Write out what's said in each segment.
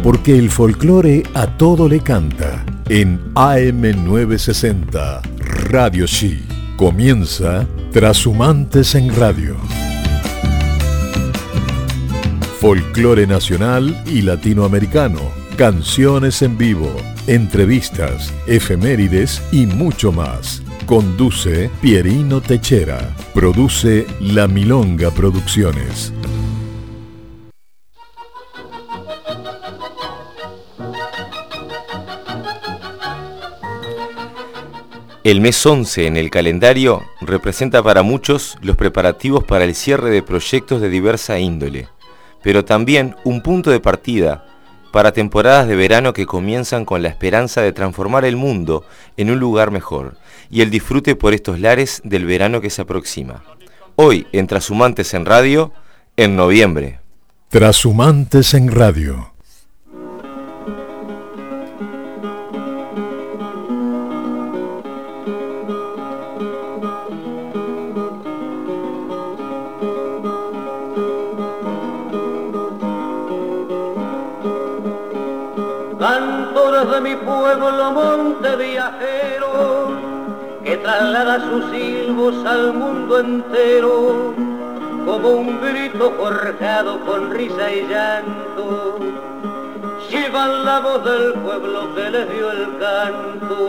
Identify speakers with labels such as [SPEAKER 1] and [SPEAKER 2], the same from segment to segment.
[SPEAKER 1] porque el folclore a todo le canta. En AM960, Radio Chi, comienza Trashumantes en Radio. Folclore nacional y latinoamericano, canciones en vivo, entrevistas, efemérides y mucho más. Conduce Pierino Techera. Produce La Milonga Producciones.
[SPEAKER 2] El mes 11 en el calendario representa para muchos los preparativos para el cierre de proyectos de diversa índole, pero también un punto de partida para temporadas de verano que comienzan con la esperanza de transformar el mundo en un lugar mejor y el disfrute por estos lares del verano que se aproxima. Hoy, en Trashumantes en Radio, en noviembre.
[SPEAKER 1] Trashumantes en Radio.
[SPEAKER 3] Cantores de mi pueblo, monte viajero, que traslada sus silbos al mundo entero, como un grito forjado con risa y llanto, llevan la voz del pueblo que les dio el canto.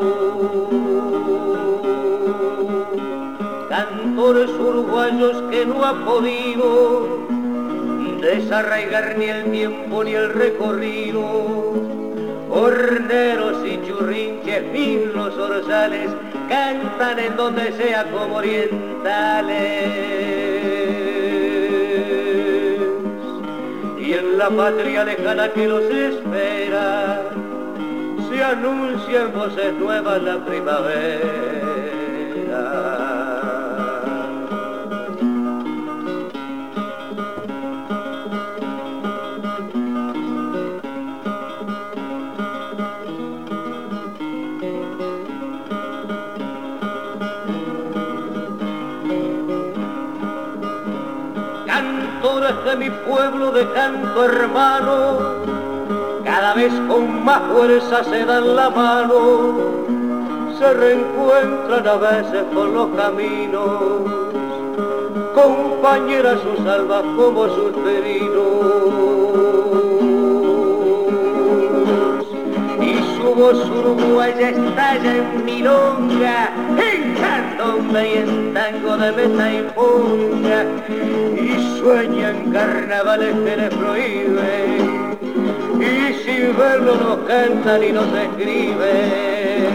[SPEAKER 3] Cantores uruguayos que no ha podido desarraigar ni el tiempo ni el recorrido, horneros y churrinches, mil los orzales, cantan en donde sea como orientales. Y en la patria lejana que los espera, se anuncia en voces nuevas la primavera. De mi pueblo de canto hermano, cada vez con más fuerza se dan la mano, se reencuentran a veces por los caminos, compañeras sus almas como sus perinos, y su voz uruguaya estalla en milonga, en candombe y en tango de mesa y ponga, y sueñan carnavales que les prohíben, y sin verlo nos cantan y nos escriben.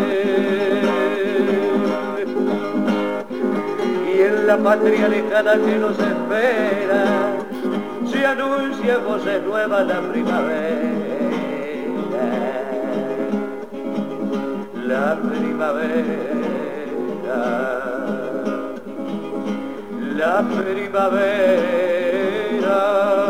[SPEAKER 3] Y en la patria lejana que nos espera, se anuncia voces nuevas la primavera. La primavera, la primavera.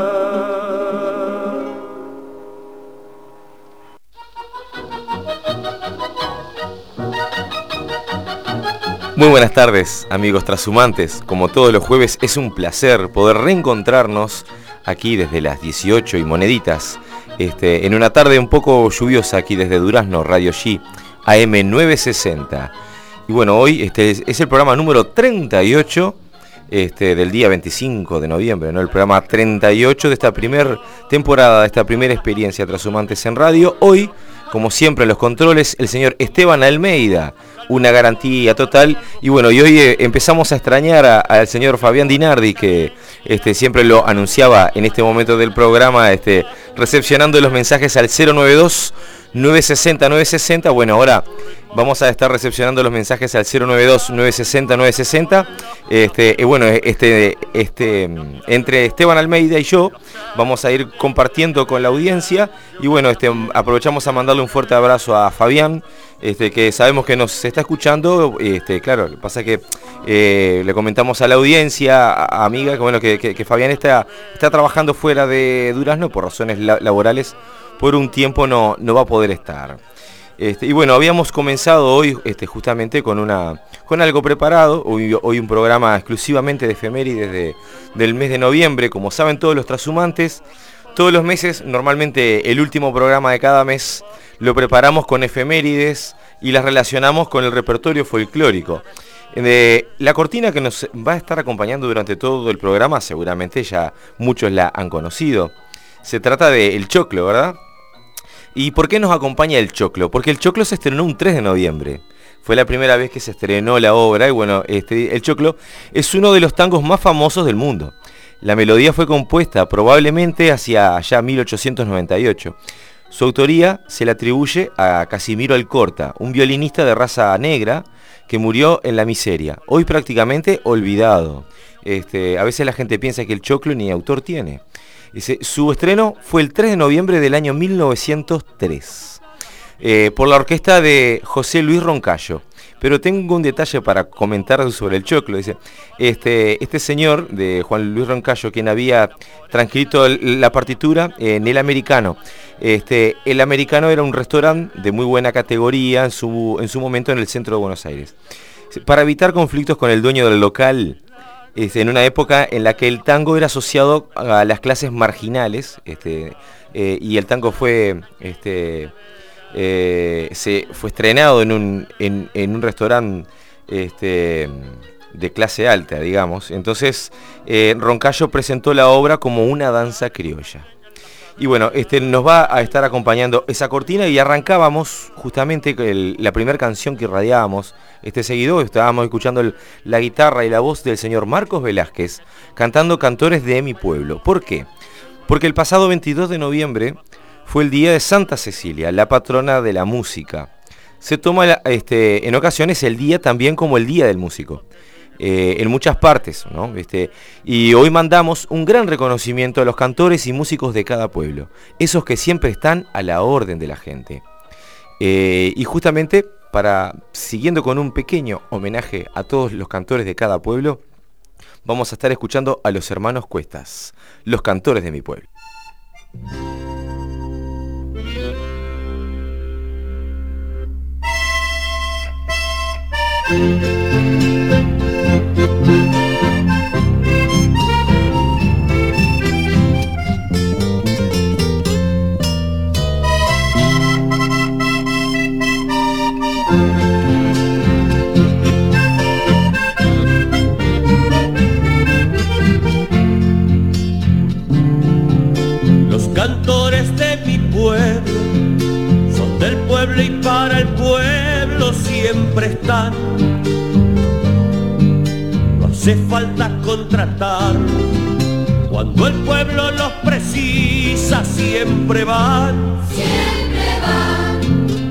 [SPEAKER 2] Muy buenas tardes, amigos trashumantes. Como todos los jueves, es un placer poder reencontrarnos aquí desde las 18 y moneditas, en una tarde un poco lluviosa aquí desde Durazno, Radio Chi, AM960. Y bueno, hoy es el programa número 38 del día 25 de noviembre, ¿no? El programa 38 de esta primera temporada, de esta primera experiencia Trashumantes en Radio. Hoy, como siempre en los controles, el señor Esteban Almeida, una garantía total. Y bueno, y hoy empezamos a extrañar al señor Fabián Dinardi, que siempre lo anunciaba en este momento del programa, recepcionando los mensajes al 092-960-960. Bueno, ahora vamos a estar recepcionando los mensajes al 092-960-960. Y bueno, entre Esteban Almeida y yo vamos a ir compartiendo con la audiencia. Y bueno, aprovechamos a mandarle un fuerte abrazo a Fabián, que sabemos que nos está escuchando. Claro, lo que pasa es que le comentamos a la audiencia, amiga, que bueno, que Fabián está trabajando fuera de Durazno por razones laborales. Por un tiempo no va a poder estar. Y bueno, habíamos comenzado hoy justamente con algo preparado. Hoy un programa exclusivamente de efemérides del mes de noviembre. Como saben todos los trashumantes, todos los meses, normalmente el último programa de cada mes, lo preparamos con efemérides y las relacionamos con el repertorio folclórico. La cortina que nos va a estar acompañando durante todo el programa, seguramente ya muchos la han conocido. Se trata de El Choclo, ¿verdad? ¿Y por qué nos acompaña El Choclo? Porque El Choclo se estrenó un 3 de noviembre. Fue la primera vez que se estrenó la obra y bueno, El Choclo es uno de los tangos más famosos del mundo. La melodía fue compuesta probablemente hacia allá 1898. Su autoría se le atribuye a Casimiro Alcorta, un violinista de raza negra que murió en la miseria, hoy prácticamente olvidado. A veces la gente piensa que El Choclo ni autor tiene. Su estreno fue el 3 de noviembre del año 1903, por la orquesta de José Luis Roncayo. Pero tengo un detalle para comentar sobre El Choclo. Dice, este señor de Juan Luis Roncayo, quien había transcrito la partitura en El Americano. El Americano era un restaurante de muy buena categoría en su momento en el centro de Buenos Aires. Para evitar conflictos con el dueño del local, en una época en la que el tango era asociado a las clases marginales, y el tango fue estrenado en un restaurante de clase alta, digamos. Entonces Roncayo presentó la obra como una danza criolla. Y bueno, nos va a estar acompañando esa cortina y arrancábamos justamente la primera canción que irradiábamos seguido. Estábamos escuchando la guitarra y la voz del señor Marcos Velázquez cantando Cantores de mi pueblo. ¿Por qué? Porque el pasado 22 de noviembre fue el día de Santa Cecilia, la patrona de la música. Se toma en ocasiones el día también como el Día del Músico, en muchas partes, ¿no? Y hoy mandamos un gran reconocimiento a los cantores y músicos de cada pueblo, esos que siempre están a la orden de la gente. Y justamente, siguiendo con un pequeño homenaje a todos los cantores de cada pueblo, vamos a estar escuchando a los hermanos Cuestas, los cantores de mi pueblo.
[SPEAKER 4] Los cantores de mi pueblo son del pueblo y para el pueblo siempre están. No hace falta contratarlos, cuando el pueblo los precisa siempre van.
[SPEAKER 5] Siempre van.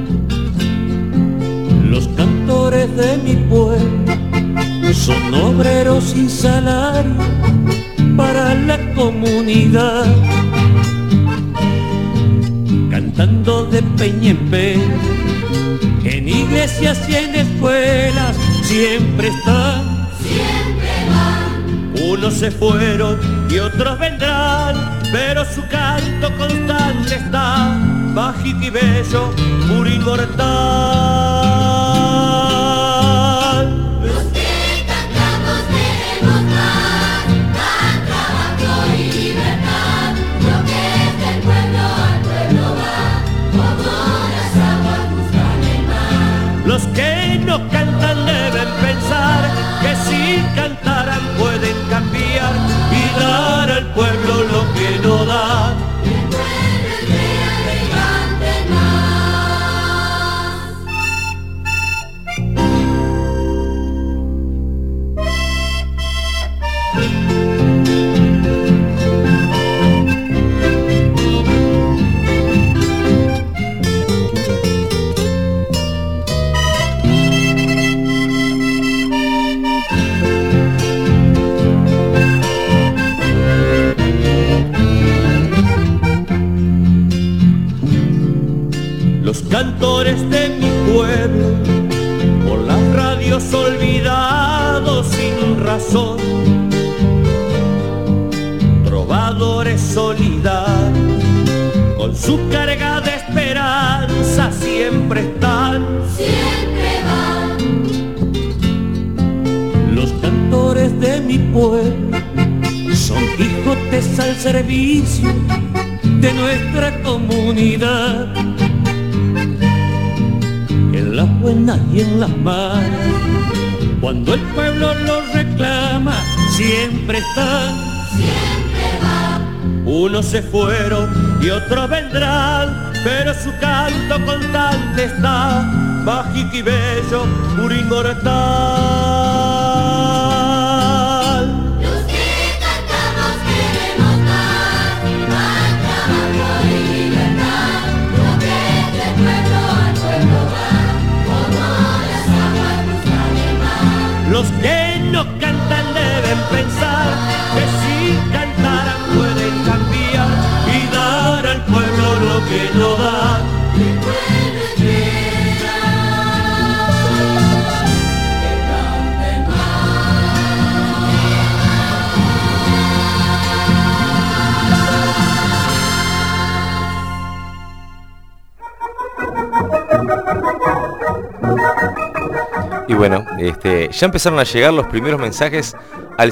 [SPEAKER 4] Los cantores de mi pueblo son obreros sin salario para la comunidad, cantando de peña en peña, en iglesias y en escuelas siempre están.
[SPEAKER 5] Siempre van.
[SPEAKER 4] Unos se fueron y otros vendrán, pero su canto constante está, bajito y bello, puro inmortal.
[SPEAKER 5] Los que cantamos queremos más trabajo y libertad. Lo que es del pueblo al pueblo va, como las aguas buscan el mar.
[SPEAKER 4] Los que no cantan deben pensar que si cantaran pueden cambiar y dar al pueblo lo que no da.
[SPEAKER 5] El pueblo espera que canten más.
[SPEAKER 4] Los cantores de mi pueblo, por las radios olvidados sin razón, trovadores solidarios, con su carga de esperanza siempre están.
[SPEAKER 5] Siempre van.
[SPEAKER 4] Los cantores de mi pueblo son Quijotes al servicio de nuestra comunidad. En las buenas y en las malas, cuando el pueblo lo reclama, siempre está,
[SPEAKER 5] siempre va.
[SPEAKER 4] Unos se fueron y otros vendrán, pero su canto constante está, mágico y bello, puro inmortal.
[SPEAKER 5] Los que cantamos queremos más trabajo y libertad. Lo que es del pueblo al pueblo va, como las aguas buscan el mar.
[SPEAKER 4] Los que no cantan deben pensar que si cantaran pueden cambiar y dar al pueblo lo que no da.
[SPEAKER 5] El pueblo espera que canten
[SPEAKER 2] Y bueno, ya empezaron a llegar los primeros mensajes al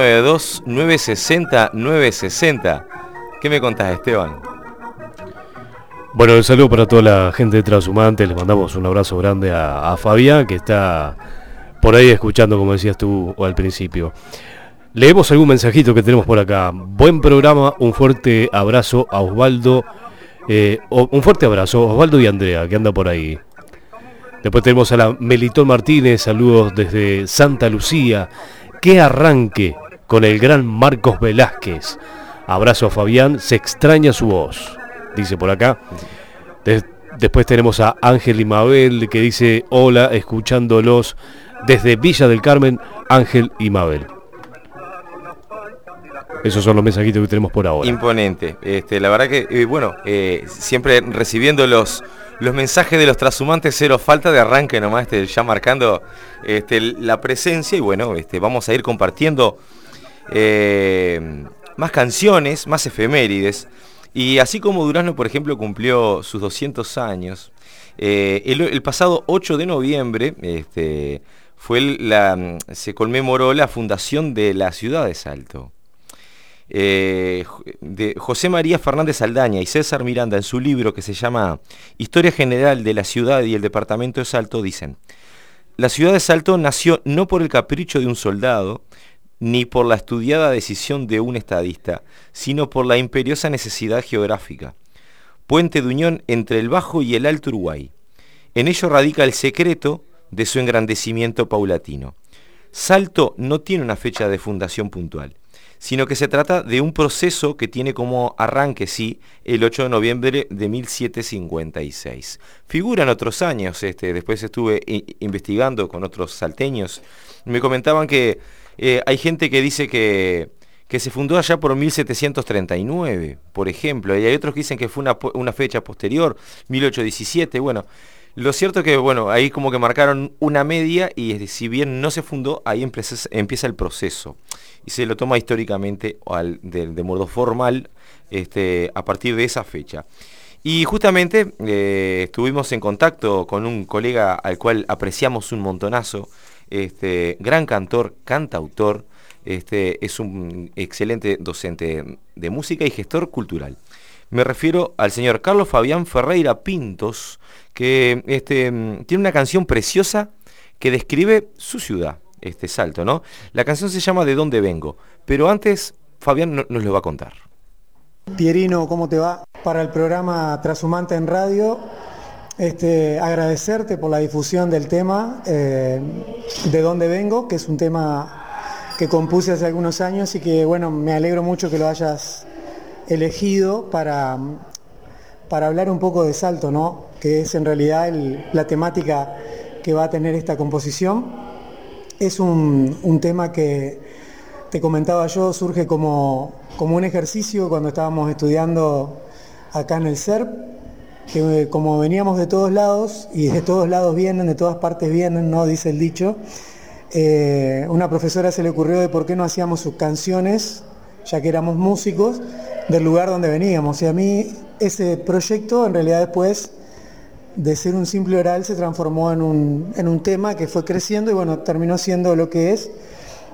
[SPEAKER 2] 092-960-960. ¿Qué me contás, Esteban?
[SPEAKER 6] Bueno, un saludo para toda la gente de Transhumante. Les mandamos un abrazo grande a Fabián, que está por ahí escuchando, como decías tú al principio. Leemos algún mensajito que tenemos por acá. Buen programa, un fuerte abrazo a Osvaldo. Un fuerte abrazo a Osvaldo y Andrea, que anda por ahí. Después tenemos a la Melitón Martínez, saludos desde Santa Lucía. ¡Qué arranque con el gran Marcos Velázquez! Abrazo a Fabián, se extraña su voz, dice por acá. Después tenemos a Ángel y Mabel, que dice: hola, escuchándolos desde Villa del Carmen, Ángel y Mabel. Esos son los mensajitos que tenemos por ahora.
[SPEAKER 2] Imponente. La verdad que, siempre recibiendo los mensajes de los transhumantes, cero falta de arranque nomás, ya marcando la presencia. Y bueno, vamos a ir compartiendo más canciones, más efemérides. Y así como Durazno, por ejemplo, cumplió sus 200 años, el pasado 8 de noviembre se conmemoró la fundación de la ciudad de Salto. De José María Fernández Saldaña y César Miranda, en su libro que se llama Historia General de la Ciudad y el Departamento de Salto, dicen: la ciudad de Salto nació no por el capricho de un soldado, ni por la estudiada decisión de un estadista, sino por la imperiosa necesidad geográfica, puente de unión entre el Bajo y el Alto Uruguay. En ello radica el secreto de su engrandecimiento paulatino. Salto no tiene una fecha de fundación puntual, sino que se trata de un proceso que tiene como arranque, sí, el 8 de noviembre de 1756. Figuran otros años, después estuve investigando con otros salteños, me comentaban que hay gente que dice que se fundó allá por 1739, por ejemplo, y hay otros que dicen que fue una fecha posterior, 1817, bueno. Lo cierto es que, ahí como que marcaron una media y si bien no se fundó, ahí empieza el proceso. Y se lo toma históricamente de modo formal a partir de esa fecha. Y justamente estuvimos en contacto con un colega al cual apreciamos un montonazo, gran cantor, cantautor, es un excelente docente de música y gestor cultural. Me refiero al señor Carlos Fabián Ferreira Pintos, que tiene una canción preciosa que describe su ciudad, Salto, ¿no? La canción se llama ¿De dónde vengo? Pero antes, Fabián nos lo va a contar.
[SPEAKER 7] Pierino, ¿cómo te va? Para el programa Transhumante en Radio, agradecerte por la difusión del tema ¿De dónde vengo? Que es un tema que compuse hace algunos años y que, me alegro mucho que lo hayas elegido para hablar un poco de Salto, ¿no? Que es en realidad la temática que va a tener esta composición. Es un tema que, te comentaba yo, surge como un ejercicio cuando estábamos estudiando acá en el CERP, que como veníamos de todos lados, y de todos lados vienen, de todas partes vienen, ¿no? Dice el dicho, una profesora se le ocurrió de por qué no hacíamos sus canciones, ya que éramos músicos, del lugar donde veníamos. Y a mí ese proyecto, en realidad, después de ser un simple oral, se transformó en un tema que fue creciendo y terminó siendo lo que es,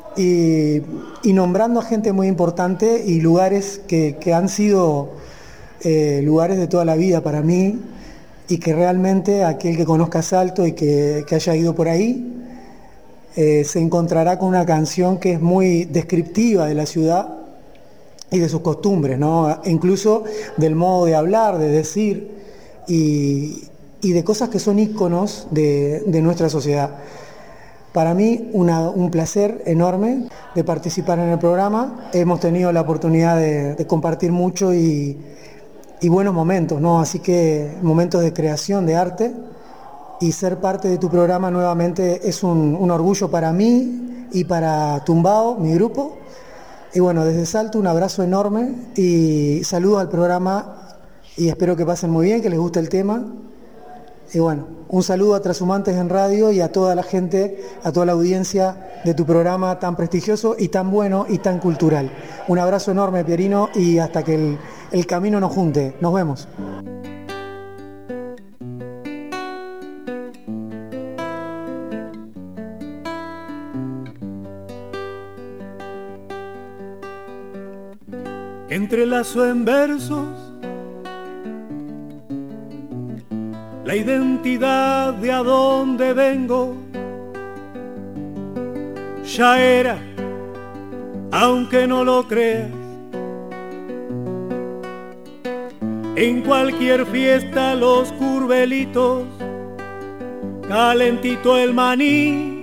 [SPEAKER 7] y nombrando a gente muy importante y lugares que han sido lugares de toda la vida para mí, y que realmente aquel que conozca Salto y que haya ido por ahí, se encontrará con una canción que es muy descriptiva de la ciudad y de sus costumbres, ¿no? Incluso del modo de hablar, de decir, y de cosas que son íconos de nuestra sociedad. Para mí un placer enorme de participar en el programa. Hemos tenido la oportunidad de compartir mucho y buenos momentos, ¿no? Así que momentos de creación, de arte, y ser parte de tu programa nuevamente es un orgullo para mí y para Tumbao, mi grupo. Y bueno, desde Salto un abrazo enorme y saludos al programa y espero que pasen muy bien, que les guste el tema. Y bueno, un saludo a Trashumantes en Radio y a toda la gente, a toda la audiencia de tu programa tan prestigioso y tan bueno y tan cultural. Un abrazo enorme, Pierino, y hasta que el camino nos junte. Nos vemos.
[SPEAKER 4] Entrelazo en versos la identidad de a dónde vengo. Ya era, aunque no lo creas, en cualquier fiesta los curvelitos, calentito el maní.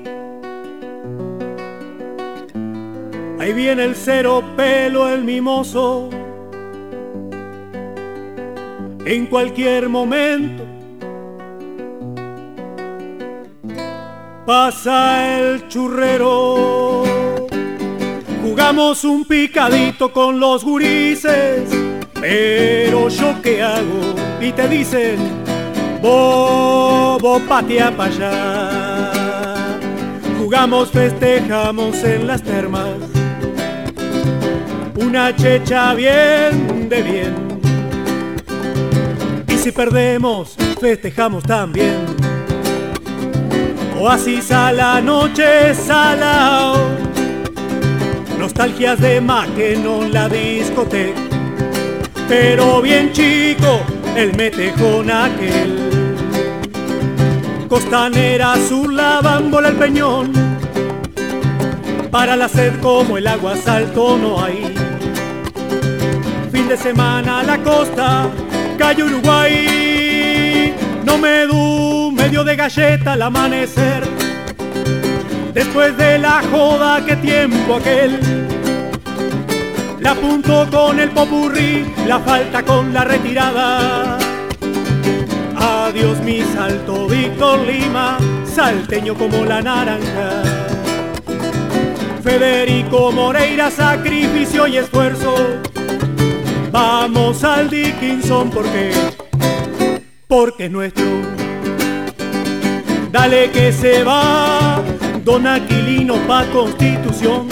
[SPEAKER 4] Ahí viene el cero pelo, el mimoso, en cualquier momento pasa el churrero. Jugamos un picadito con los gurises, pero yo qué hago, y te dicen, bobo, patea pa' allá. Jugamos, festejamos en las termas, una checha bien de bien. Y si perdemos, festejamos también. Oasis a la noche salao, nostalgias de Maqueno en la discoteca, pero bien chico el metejón aquel. Costanera sur la bambola el peñón, para la sed como el agua Salto no hay. Fin de semana a la costa, calle Uruguay, no me du medio de galleta al amanecer. Después de la joda, qué tiempo aquel. La apunto con el popurrí, la falta con la retirada. Adiós mi Salto, Víctor Lima, salteño como la naranja. Federico Moreira, sacrificio y esfuerzo. Vamos al Dickinson porque es nuestro. Dale que se va Don Aquilino pa' Constitución.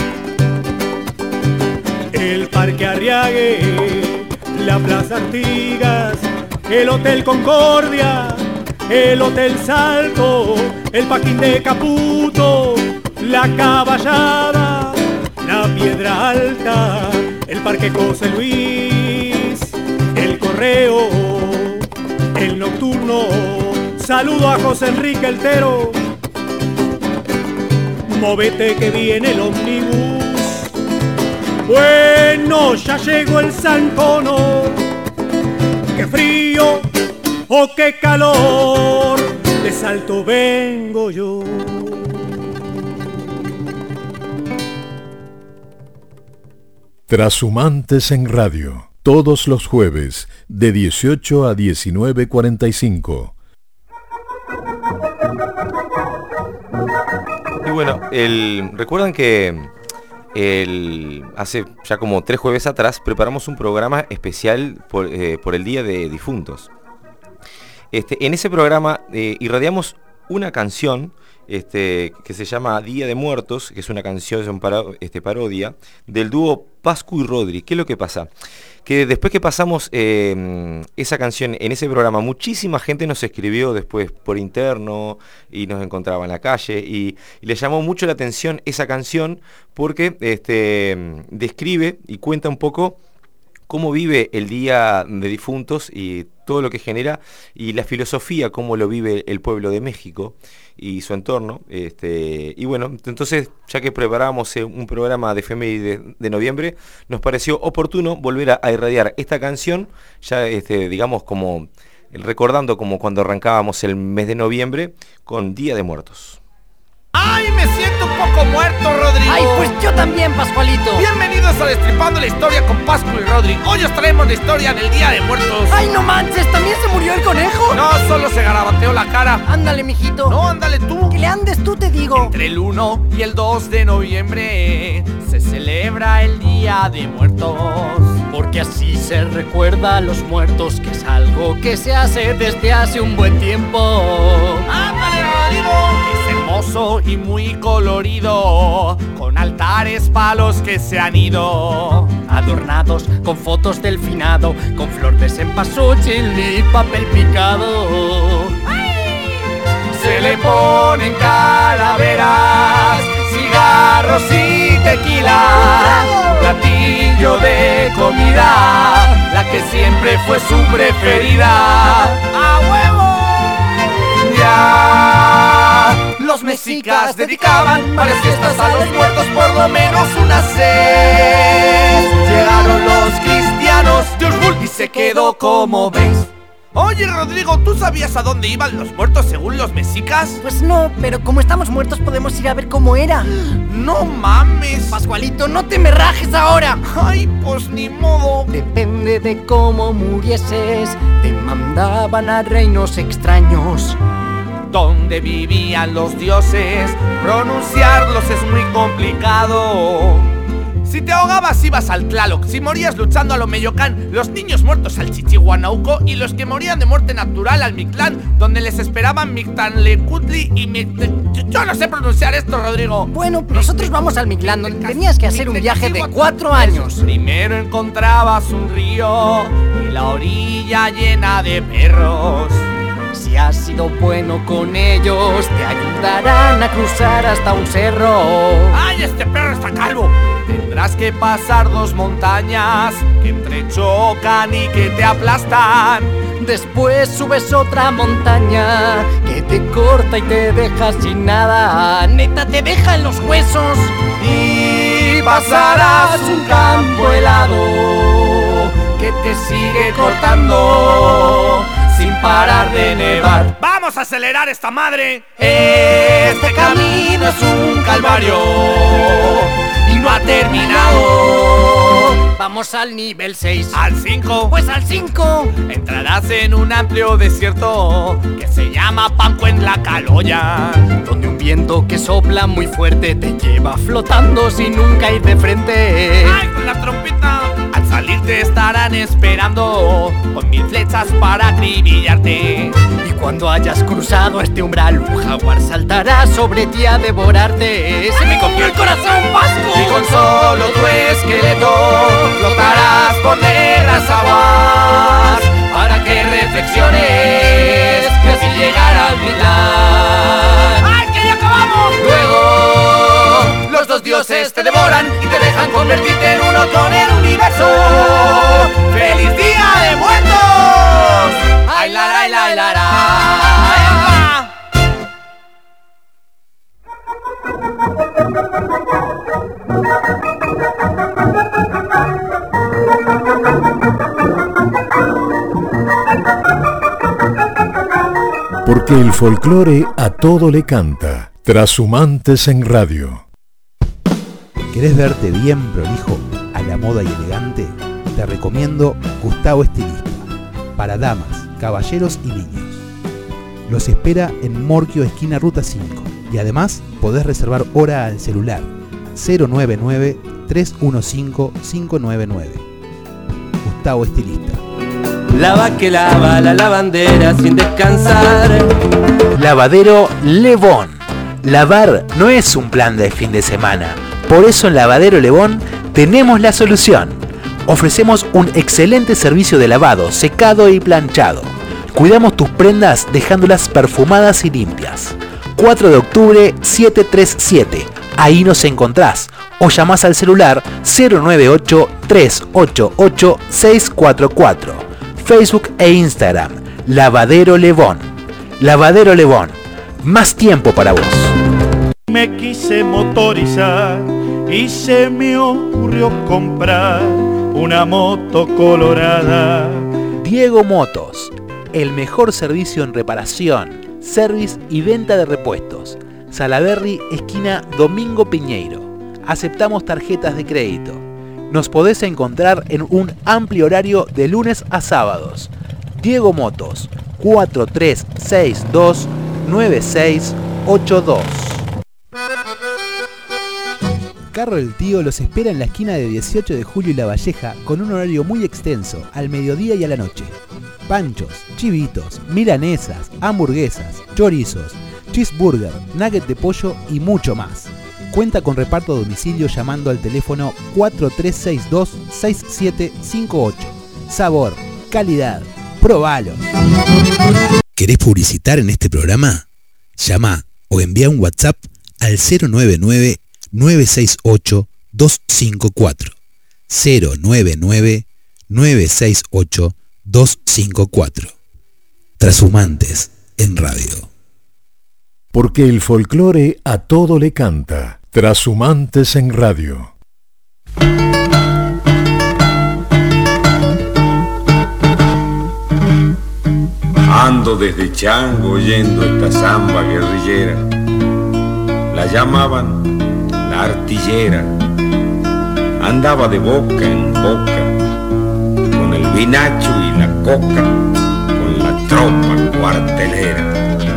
[SPEAKER 4] El Parque Arriague, la Plaza Artigas, el Hotel Concordia, el Hotel Salto, el Paquín de Caputo, la Caballada, la Piedra Alta, el Parque José Luis, el Correo, el Nocturno. Saludo a José Enrique Eltero. Móvete que viene el ómnibus. Bueno, ya llegó el Sancono. Qué frío o qué calor, de Salto vengo yo.
[SPEAKER 1] Trashumantes en Radio, todos los jueves, de 18 a 19:45.
[SPEAKER 2] Y bueno, recuerdan que hace ya como 3 jueves atrás preparamos un programa especial por el Día de Difuntos. En ese programa irradiamos una canción que se llama Día de Muertos, que es una canción parodia del dúo Pascu y Rodri. ¿Qué es lo que pasa? Que después que pasamos esa canción en ese programa, muchísima gente nos escribió después por interno y nos encontraba en la calle y le llamó mucho la atención esa canción porque describe y cuenta un poco cómo vive el Día de Difuntos y todo lo que genera, y la filosofía, cómo lo vive el pueblo de México y su entorno. Y bueno, entonces, ya que preparamos un programa de efemérides de noviembre, nos pareció oportuno volver a irradiar esta canción, ya digamos como recordando como cuando arrancábamos el mes de noviembre con Día de Muertos.
[SPEAKER 8] ¡Ay, me siento un poco muerto, Rodrigo!
[SPEAKER 9] ¡Ay, pues yo también, Pascualito!
[SPEAKER 8] Bienvenidos a Destripando la Historia con Pascu y Rodri. Hoy os traemos la historia del Día de Muertos.
[SPEAKER 9] ¡Ay, no manches! ¿También se murió el conejo?
[SPEAKER 8] No, solo se garabateó la cara.
[SPEAKER 9] Ándale, mijito.
[SPEAKER 8] No, ándale tú.
[SPEAKER 9] Que le andes tú, te digo.
[SPEAKER 8] Entre el 1 y el 2 de noviembre se celebra el Día de Muertos.
[SPEAKER 9] Porque así se recuerda a los muertos, que es algo que se hace desde hace un buen tiempo.
[SPEAKER 8] ¡Ándale, Rodrigo! Es hermoso y muy colorido, con altares palos que se han ido,
[SPEAKER 9] adornados con fotos del finado, con flor de cempasúchil y papel picado.
[SPEAKER 8] ¡Ay! Se le ponen calaveras, cigarros y tequila, platillo de comida, la que siempre fue su preferida. ¡A huevo! Ya los mexicas dedicaban varias fiestas a los muertos, por lo menos unas 6. Llegaron los cristianos de Urbul y se quedó como veis. Oye, Rodrigo, ¿tú sabías a dónde iban los muertos según los mexicas?
[SPEAKER 9] Pues no, pero como estamos muertos podemos ir a ver cómo era.
[SPEAKER 8] ¡No mames!
[SPEAKER 9] Pascualito, no te me rajes ahora.
[SPEAKER 8] Ay, pues ni modo.
[SPEAKER 9] Depende de cómo murieses, te mandaban a reinos extraños,
[SPEAKER 8] donde vivían los dioses. Pronunciarlos es muy complicado. Si te ahogabas ibas al Tlaloc, si morías luchando a lo Meyocán, los niños muertos al Chichihuanauco y los que morían de muerte natural al Mictlán, donde les esperaban Mictanlecutli y Yo no sé pronunciar esto, Rodrigo.
[SPEAKER 9] Bueno, nosotros vamos al Mictlán, donde tenías que hacer un viaje de 4 años.
[SPEAKER 8] Primero encontrabas un río y la orilla llena de perros.
[SPEAKER 9] Si has sido bueno con ellos, te ayudarán a cruzar hasta un cerro.
[SPEAKER 8] ¡Ay, este perro está calvo! Tendrás que pasar 2 montañas que entrechocan y que te aplastan.
[SPEAKER 9] Después subes otra montaña que te corta y te deja sin nada. Neta, te deja en los huesos.
[SPEAKER 8] Y pasarás un campo helado que te sigue cortando sin parar de nevar. ¡Vamos a acelerar esta madre! Este camino es un calvario y no ha terminado.
[SPEAKER 9] Vamos al nivel 6.
[SPEAKER 8] ¿Al 5?
[SPEAKER 9] Pues al 5.
[SPEAKER 8] Entrarás en un amplio desierto que se llama Panco en la Caloya,
[SPEAKER 9] donde un viento que sopla muy fuerte te lleva flotando sin nunca ir de frente.
[SPEAKER 8] ¡Ay, con la trompeta! Al salir te estarán esperando con 1000 flechas para acribillarte.
[SPEAKER 9] Y cuando hayas cruzado este umbral, un jaguar saltará sobre ti a devorarte. ¡Se me comió el corazón, Pascu!
[SPEAKER 8] Y con solo tu esqueleto flotarás por negras aguas, para que reflexiones y así llegar al Mictlán. ¡Ay, que ya acabamos! Luego los 2 dioses te devoran y te dejan convertirte en uno con el universo. ¡Feliz Día de Muertos! ¡Ay, la, la, la, la, la!
[SPEAKER 1] Porque el folclore a todo le canta. Trashumantes en Radio.
[SPEAKER 10] ¿Querés verte bien prolijo, a la moda y elegante? Te recomiendo Gustavo Estilista, para damas, caballeros y niños. Los espera en Morquio, esquina Ruta 5, y además podés reservar hora al celular 099-315-599. Gustavo Estilista.
[SPEAKER 11] Lava que lava la lavandera sin descansar.
[SPEAKER 10] Lavadero Lebón. Lavar no es un plan de fin de semana. Por eso en Lavadero Lebón tenemos la solución. Ofrecemos un excelente servicio de lavado, secado y planchado. Cuidamos tus prendas dejándolas perfumadas y limpias. 4 de octubre 737, Ahí nos encontrás o llamás al celular 098-388-644. Facebook e Instagram, Lavadero Levón. Lavadero Levón, más tiempo para vos.
[SPEAKER 4] Me quise motorizar y se me ocurrió comprar una moto colorada.
[SPEAKER 10] Diego Motos, el mejor servicio en reparación, service y venta de repuestos. Salaberry, esquina Domingo Piñeiro. Aceptamos tarjetas de crédito. Nos podés encontrar en un amplio horario de lunes a sábados. Diego Motos, 4362-9682. Carro del Tío los espera en la esquina de 18 de Julio y La Valleja con un horario muy extenso, al mediodía y a la noche. Panchos, chivitos, milanesas, hamburguesas, chorizos, cheeseburger, nugget de pollo y mucho más. Cuenta con reparto a domicilio llamando al teléfono 4362-6758. Sabor, calidad, probalo.
[SPEAKER 12] ¿Querés publicitar en este programa? Llama o envía un WhatsApp al 099-968-254. 099-968-254. Trashumantes en radio.
[SPEAKER 1] Porque el folclore a todo le canta. Trashumantes en radio.
[SPEAKER 13] Ando desde Chango oyendo esta samba guerrillera. La llamaban la artillera. Andaba de boca en boca, con el vinacho y la coca, con la tropa cuartelera.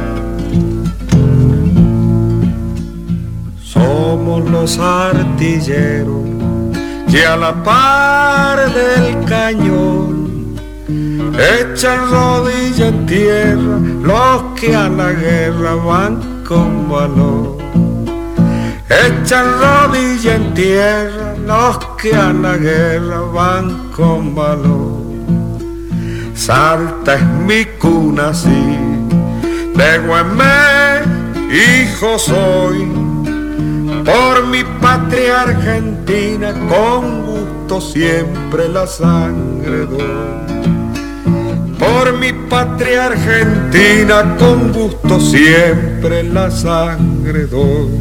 [SPEAKER 13] Somos los artilleros que a la par del cañón echan rodilla en tierra los que a la guerra van con valor. Echan rodilla en tierra los que a la guerra van con valor. Salta es mi cuna, sí, de Güemé, hijo soy. Por mi patria argentina con gusto siempre la sangre doy. Por mi patria argentina con gusto siempre la sangre doy.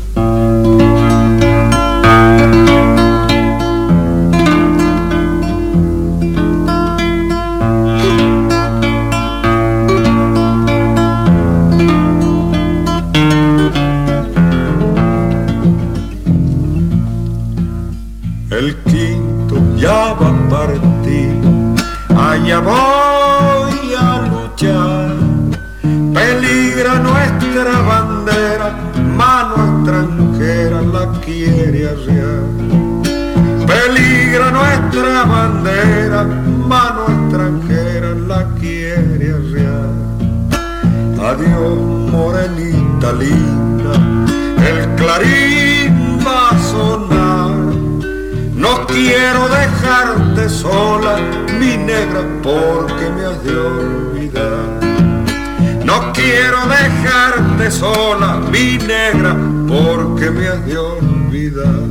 [SPEAKER 13] El quinto ya va a partir, allá voy a luchar. Peligra nuestra bandera, mano extranjera la quiere arriar. Peligra nuestra bandera, mano extranjera la quiere arriar. Adiós morenita linda, el clarín va a sonar. No quiero dejarte sola, mi negra, porque me has de olvidar. No quiero dejarte sola, mi negra, porque me has de olvidar.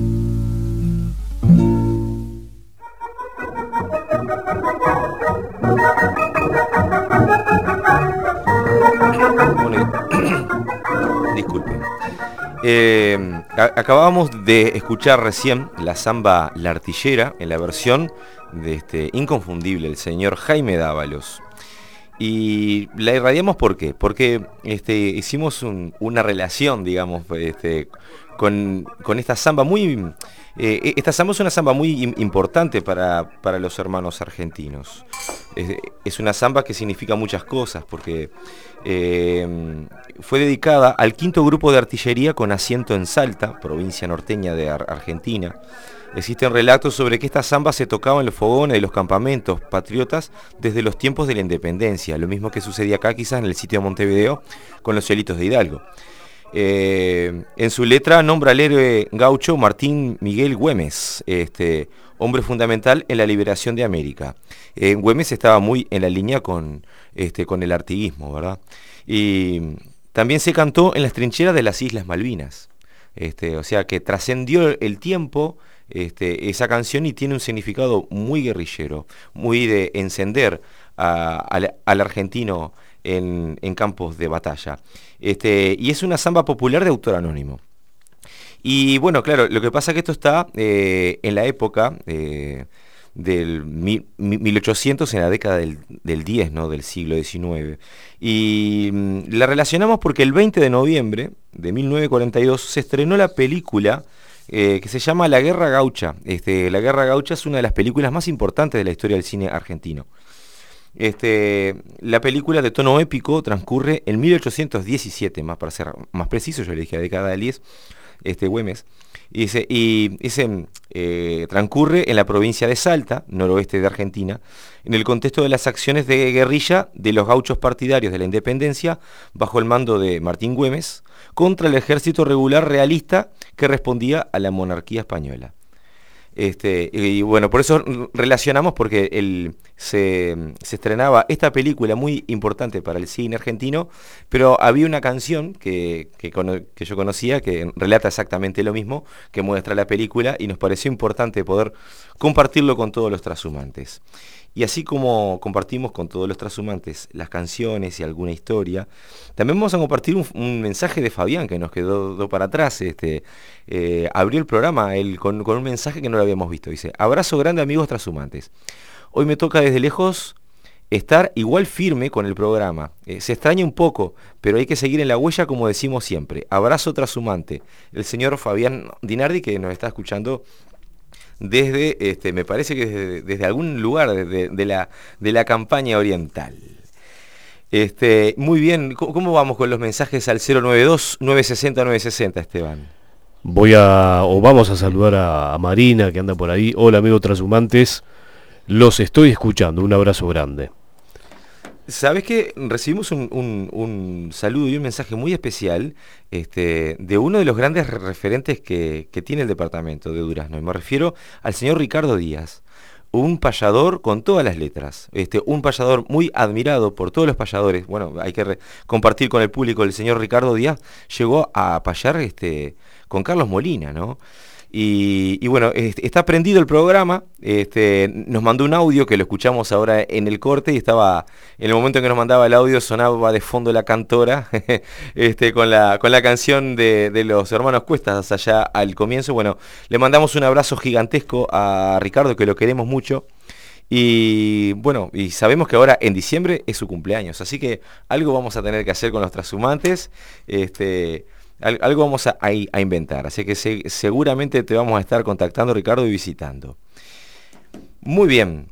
[SPEAKER 2] Disculpen. Acabábamos de escuchar recién la samba La Artillera en la versión de este inconfundible, el señor Jaime Dávalos. Y la irradiamos ¿por qué? Porque hicimos una relación, digamos, con esta samba muy... esta samba es una samba muy importante para los hermanos argentinos. Es una samba que significa muchas cosas, porque fue dedicada al quinto grupo de artillería con asiento en Salta, provincia norteña de Argentina. Existen relatos sobre que esta samba se tocaba en los fogones de los campamentos patriotas desde los tiempos de la independencia, lo mismo que sucedía acá quizás en el sitio de Montevideo con los cielitos de Hidalgo. En su letra nombra al héroe gaucho Martín Miguel Güemes, hombre fundamental en la liberación de América. Güemes estaba muy en la línea con el artiguismo, ¿verdad? Y también se cantó en las trincheras de las Islas Malvinas. O sea que trascendió el tiempo esa canción y tiene un significado muy guerrillero, muy de encender al argentino en campos de batalla. Y es una samba popular de autor anónimo. Y bueno, claro, lo que pasa es que esto está en la época del 1800, en la década del 10, ¿no? Del siglo XIX. Y la relacionamos porque el 20 de noviembre de 1942 se estrenó la película que se llama La Guerra Gaucha. La Guerra Gaucha es una de las películas más importantes de la historia del cine argentino. La película de tono épico transcurre en 1817, más para ser más preciso, yo le dije la década del 10, Güemes, y transcurre en la provincia de Salta, noroeste de Argentina, en el contexto de las acciones de guerrilla de los gauchos partidarios de la independencia bajo el mando de Martín Güemes contra el ejército regular realista que respondía a la monarquía española. Y bueno, por eso relacionamos, porque se estrenaba esta película muy importante para el cine argentino, pero había una canción que yo conocía que relata exactamente lo mismo, que muestra la película, y nos pareció importante poder compartirlo con todos los trashumantes. Y así como compartimos con todos los trashumantes las canciones y alguna historia, también vamos a compartir un mensaje de Fabián que nos quedó para atrás. Abrió el programa con un mensaje que no lo habíamos visto. Dice: abrazo grande, amigos trashumantes. Hoy me toca desde lejos estar igual firme con el programa. Se extraña un poco, pero hay que seguir en la huella, como decimos siempre. Abrazo trashumante. El señor Fabián Dinardi, que nos está escuchando desde, me parece que desde algún lugar de la campaña oriental. Muy bien, ¿cómo vamos con los mensajes al 092-960-960, Esteban?
[SPEAKER 6] Vamos a saludar a Marina, que anda por ahí. Hola, amigos trashumantes, los estoy escuchando, un abrazo grande.
[SPEAKER 2] ¿Sabés que recibimos un saludo y un mensaje muy especial de uno de los grandes referentes que tiene el departamento de Durazno? Y me refiero al señor Ricardo Díaz, un payador con todas las letras, un payador muy admirado por todos los payadores. Bueno, hay que compartir con el público. El señor Ricardo Díaz llegó a payar con Carlos Molina, ¿no? Y bueno, está prendido el programa. Nos mandó un audio que lo escuchamos ahora en el corte, y estaba, en el momento en que nos mandaba el audio, sonaba de fondo la cantora con la canción de los hermanos Cuestas allá al comienzo. Bueno, le mandamos un abrazo gigantesco a Ricardo, que lo queremos mucho. Y bueno, y sabemos que ahora en diciembre es su cumpleaños, así que algo vamos a tener que hacer con los trashumantes. Algo vamos a inventar, así que seguramente te vamos a estar contactando, Ricardo, y visitando. Muy bien,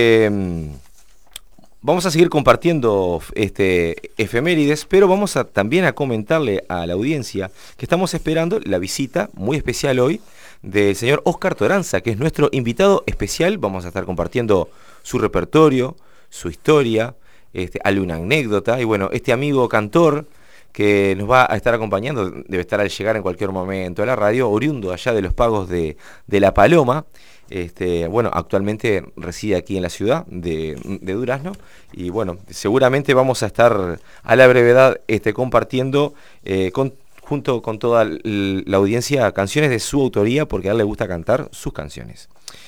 [SPEAKER 2] vamos a seguir compartiendo efemérides, pero vamos también a comentarle a la audiencia que estamos esperando la visita muy especial hoy del señor Óscar Toranza, que es nuestro invitado especial. Vamos a estar compartiendo su repertorio, su historia, alguna anécdota, y bueno, este amigo cantor que nos va a estar acompañando, debe estar al llegar en cualquier momento a la radio, oriundo allá de los pagos de La Paloma. Bueno, actualmente reside aquí en la ciudad de Durazno, y bueno, seguramente vamos a estar a la brevedad compartiendo junto con toda la audiencia canciones de su autoría, porque a él le gusta cantar sus canciones.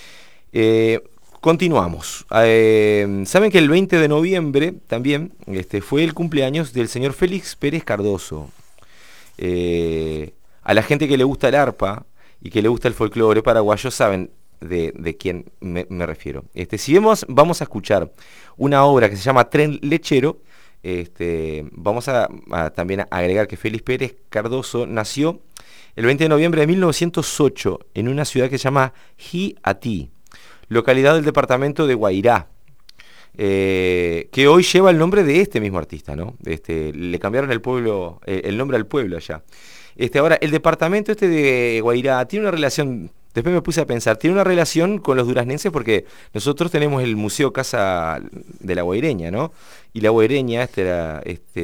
[SPEAKER 2] Continuamos. Saben que el 20 de noviembre también fue el cumpleaños del señor Félix Pérez Cardoso. A la gente que le gusta el arpa y que le gusta el folclore paraguayo saben de quién me refiero. Si vamos a escuchar una obra que se llama Tren Lechero, vamos a también a agregar que Félix Pérez Cardoso nació el 20 de noviembre de 1908 en una ciudad que se llama Jiatí, localidad del departamento de Guairá, que hoy lleva el nombre de este mismo artista, ¿no? Le cambiaron el nombre al pueblo allá. Ahora, el departamento de Guairá tiene una relación, después me puse a pensar, tiene una relación con los duraznenses, porque nosotros tenemos el Museo Casa de la Guaireña, ¿no? Y la Guaireña, era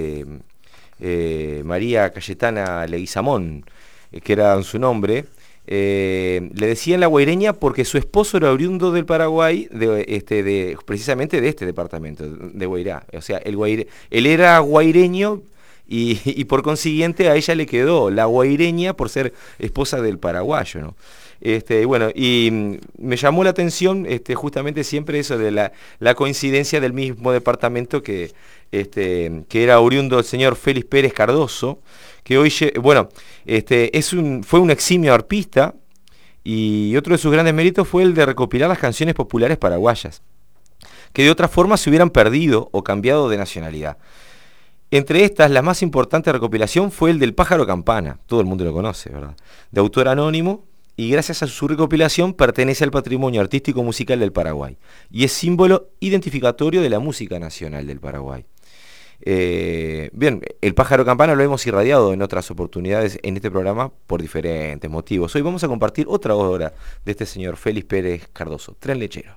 [SPEAKER 2] María Cayetana Leguizamón, que era su nombre. Le decían la guaireña porque su esposo era oriundo del Paraguay, precisamente de este departamento, de Guairá. O sea, él era guaireño y por consiguiente a ella le quedó la guaireña por ser esposa del paraguayo, ¿no? Bueno, y me llamó la atención justamente siempre eso de la coincidencia del mismo departamento que era oriundo del señor Félix Pérez Cardoso, que hoy, bueno, fue un eximio arpista, y otro de sus grandes méritos fue el de recopilar las canciones populares paraguayas, que de otra forma se hubieran perdido o cambiado de nacionalidad. Entre estas, la más importante recopilación fue el del Pájaro Campana, todo el mundo lo conoce, ¿verdad?, de autor anónimo, y gracias a su recopilación pertenece al patrimonio artístico musical del Paraguay, y es símbolo identificatorio de la música nacional del Paraguay. Bien, el Pájaro Campana lo hemos irradiado en otras oportunidades en este programa por diferentes motivos. Hoy vamos a compartir otra obra de este señor Félix Pérez Cardoso, Tren Lechero.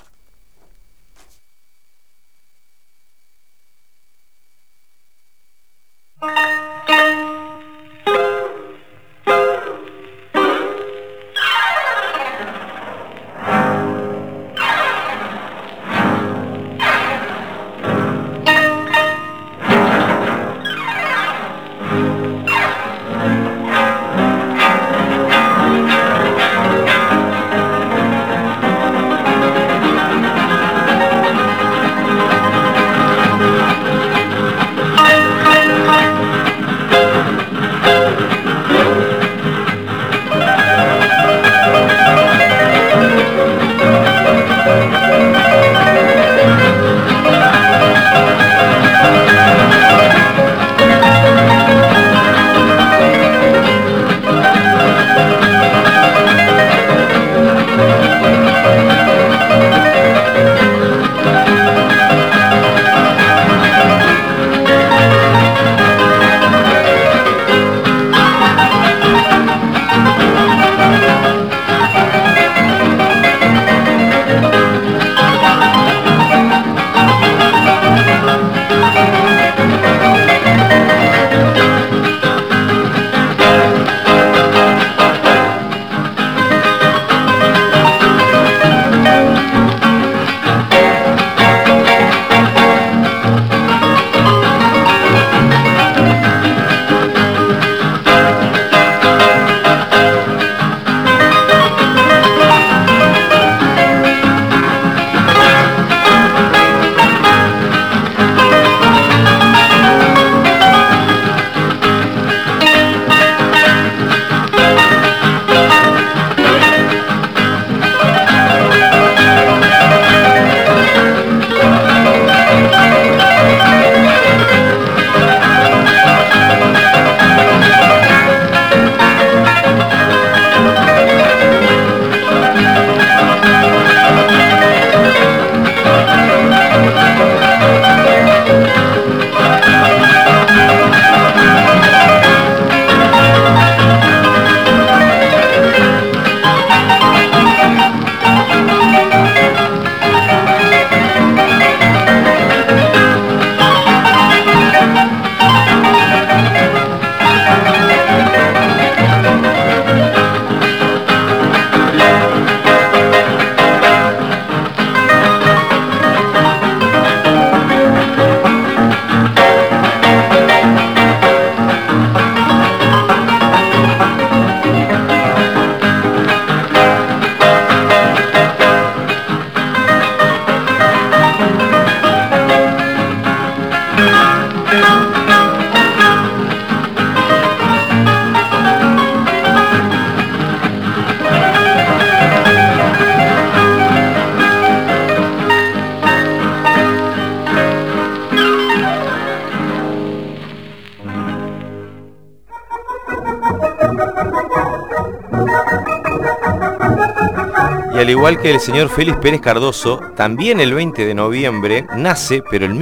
[SPEAKER 2] Y al igual que el señor Félix Pérez Cardoso, también el 20 de noviembre nace, pero en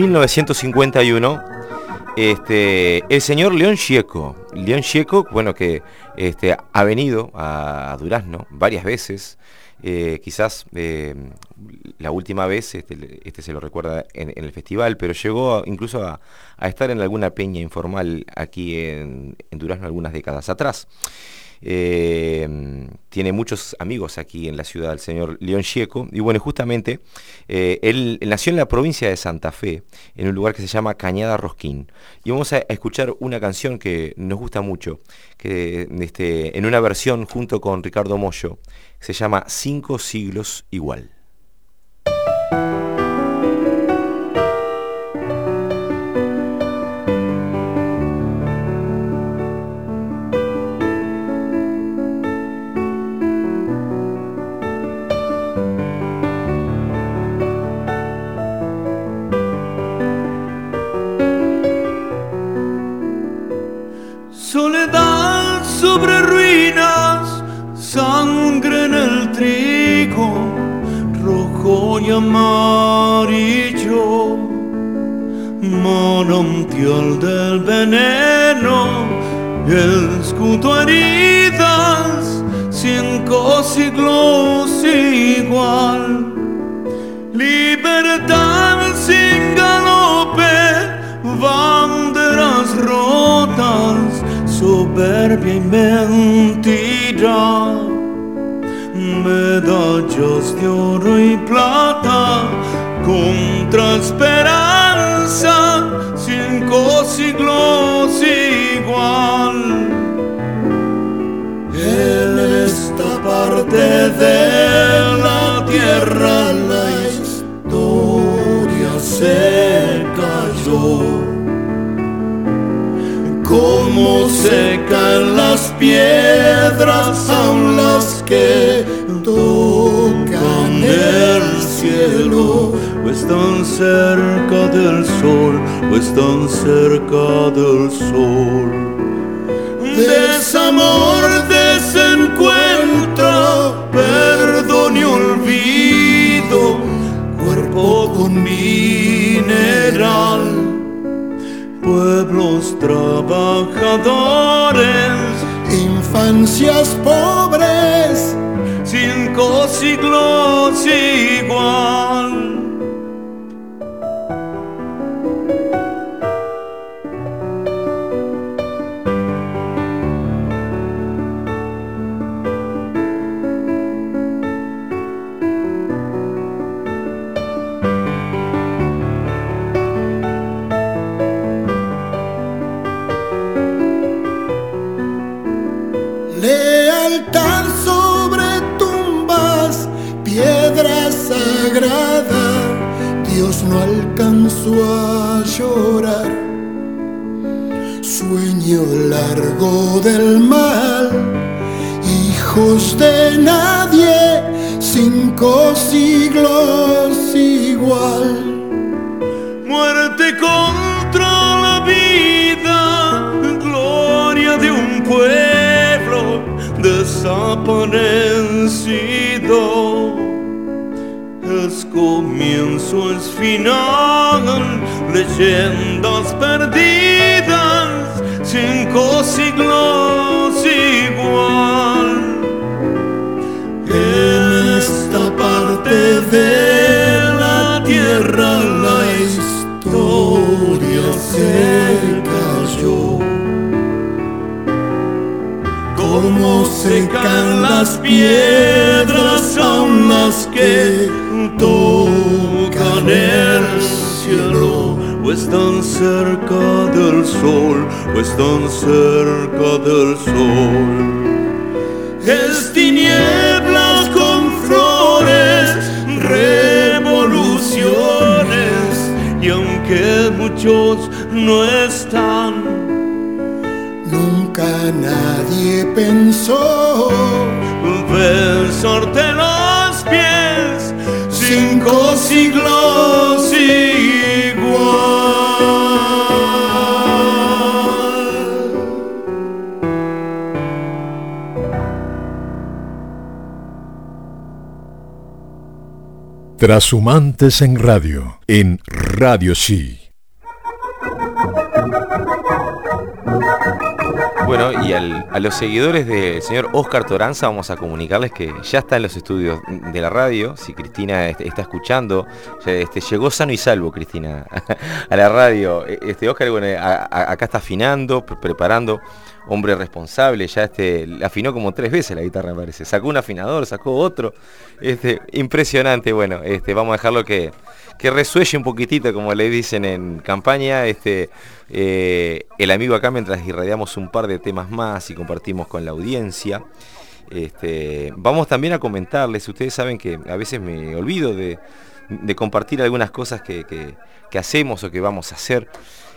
[SPEAKER 2] 1951, el señor León Gieco. León Gieco, bueno, que ha venido a Durazno varias veces. Quizás la última vez se lo recuerda en el festival, pero llegó incluso a estar en alguna peña informal aquí en Durazno algunas décadas atrás. tiene muchos amigos aquí en la ciudad, el señor León Gieco, y bueno, justamente él nació en la provincia de Santa Fe, en un lugar que se llama Cañada Rosquín, y vamos a escuchar una canción que nos gusta mucho, que en una versión junto con Ricardo Mollo, se llama 5 siglos igual.
[SPEAKER 14] Soledad sobre ruinas, sangre en el trigo, rojo y amarillo, manantial del veneno, el escudo heridas, 5 siglos igual. Libertad sin galope, banderas rotas, soberbia y mentira, medallas de oro y plata, contra esperanza, 5 siglos igual. En esta parte de la tierra la historia se cayó. Como se caen las piedras, aun las que tocan el cielo, o están cerca del sol, o están cerca del sol. Desamor, desencuentro, perdón y olvido, cuerpo con mineral. Pueblos trabajadores, infancias pobres, 5 siglos igual. Lealtad sobre tumbas, piedra sagrada, Dios no alcanzó a llorar. Sueño largo del mal, hijos de nadie, 5 siglos igual. Muerte contra la vida, gloria de un pueblo desaparecido. Es comienzo, es final, leyendas perdidas, 5 siglos igual. En esta parte de la tierra la historia se cayó. Como secan las piedras, aun las que tocan el cielo, o están cerca del sol, o están cerca del sol. Es tinieblas con flores, revoluciones, y aunque muchos no están, nunca nadie pensó besarte los pies, 5 siglos igual.
[SPEAKER 1] Trashumantes en radio, en Radio Shi.
[SPEAKER 2] Bueno, y a los seguidores del señor Óscar Toranza vamos a comunicarles que ya está en los estudios de la radio. Si Cristina está escuchando, llegó sano y salvo Cristina a la radio. Óscar, bueno, acá está afinando, preparando hombre responsable, ya afinó como 3 veces la guitarra, me parece. Sacó un afinador, sacó otro. Impresionante, bueno, vamos a dejarlo que resuelle un poquitito, como le dicen en campaña, el amigo acá, mientras irradiamos un par de temas más y compartimos con la audiencia. Vamos también a comentarles, ustedes saben que a veces me olvido de compartir algunas cosas que hacemos o que vamos a hacer.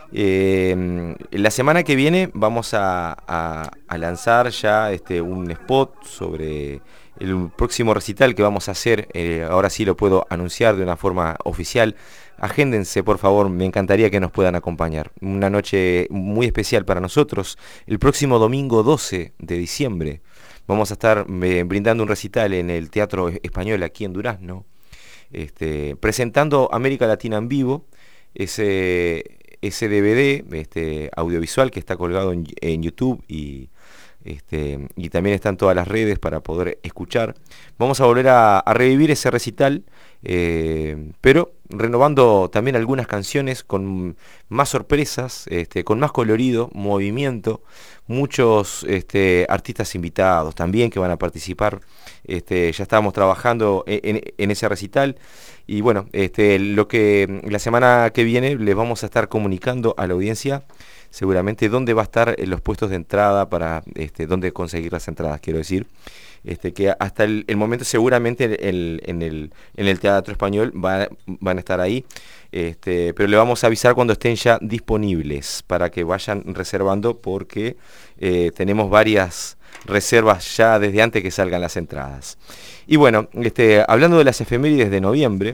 [SPEAKER 2] La semana que viene vamos a lanzar ya un spot sobre el próximo recital que vamos a hacer. Ahora sí lo puedo anunciar de una forma oficial. Agéndense, por favor, me encantaría que nos puedan acompañar. Una noche muy especial para nosotros. El próximo domingo 12 de diciembre vamos a estar brindando un recital en el Teatro Español aquí en Durazno, presentando América Latina en vivo, ese DVD audiovisual que está colgado en YouTube y también está en todas las redes para poder escuchar. Vamos a volver a revivir ese recital, pero renovando también algunas canciones con más sorpresas, con más colorido, movimiento, muchos artistas invitados también que van a participar. Ya estábamos trabajando en ese recital y bueno, lo que la semana que viene les vamos a estar comunicando a la audiencia seguramente dónde va a estar en los puestos de entrada para dónde conseguir las entradas, quiero decir. Que hasta el momento seguramente en el Teatro Español van a estar ahí, pero le vamos a avisar cuando estén ya disponibles para que vayan reservando, porque tenemos varias reservas ya desde antes que salgan las entradas. Y bueno, hablando de las efemérides de noviembre,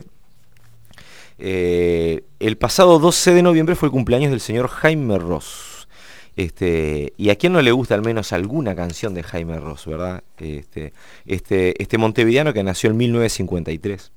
[SPEAKER 2] el pasado 12 de noviembre fue el cumpleaños del señor Jaime Ross. Y a quien no le gusta al menos alguna canción de Jaime Ross, ¿verdad? Este montevideano que nació en 1953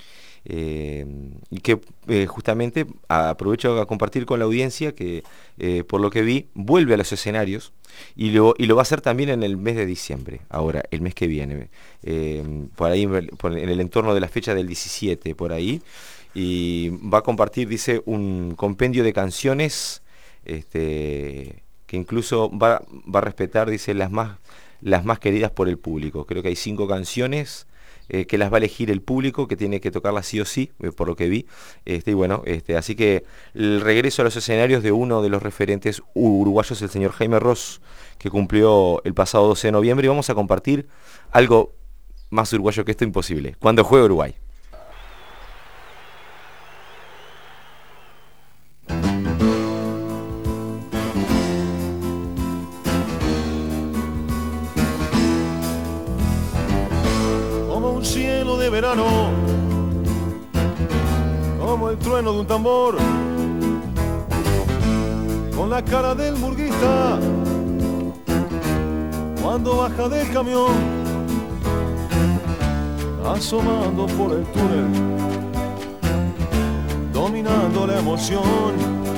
[SPEAKER 2] y que justamente aprovecho a compartir con la audiencia que por lo que vi vuelve a los escenarios y lo va a hacer también en el mes de diciembre, ahora el mes que viene, por ahí en el entorno de la fecha del 17 por ahí, y va a compartir, dice, un compendio de canciones que incluso va a respetar, dice, las más queridas por el público. Creo que hay 5 canciones que las va a elegir el público, que tiene que tocarlas sí o sí, por lo que vi. Y bueno, así que el regreso a los escenarios de uno de los referentes uruguayos, el señor Jaime Ross, que cumplió el pasado 12 de noviembre, y vamos a compartir algo más uruguayo que esto imposible, cuando juegue Uruguay.
[SPEAKER 15] Cielo de verano, como el trueno de un tambor, con la cara del murguista cuando baja del camión, asomando por el túnel, dominando la emoción,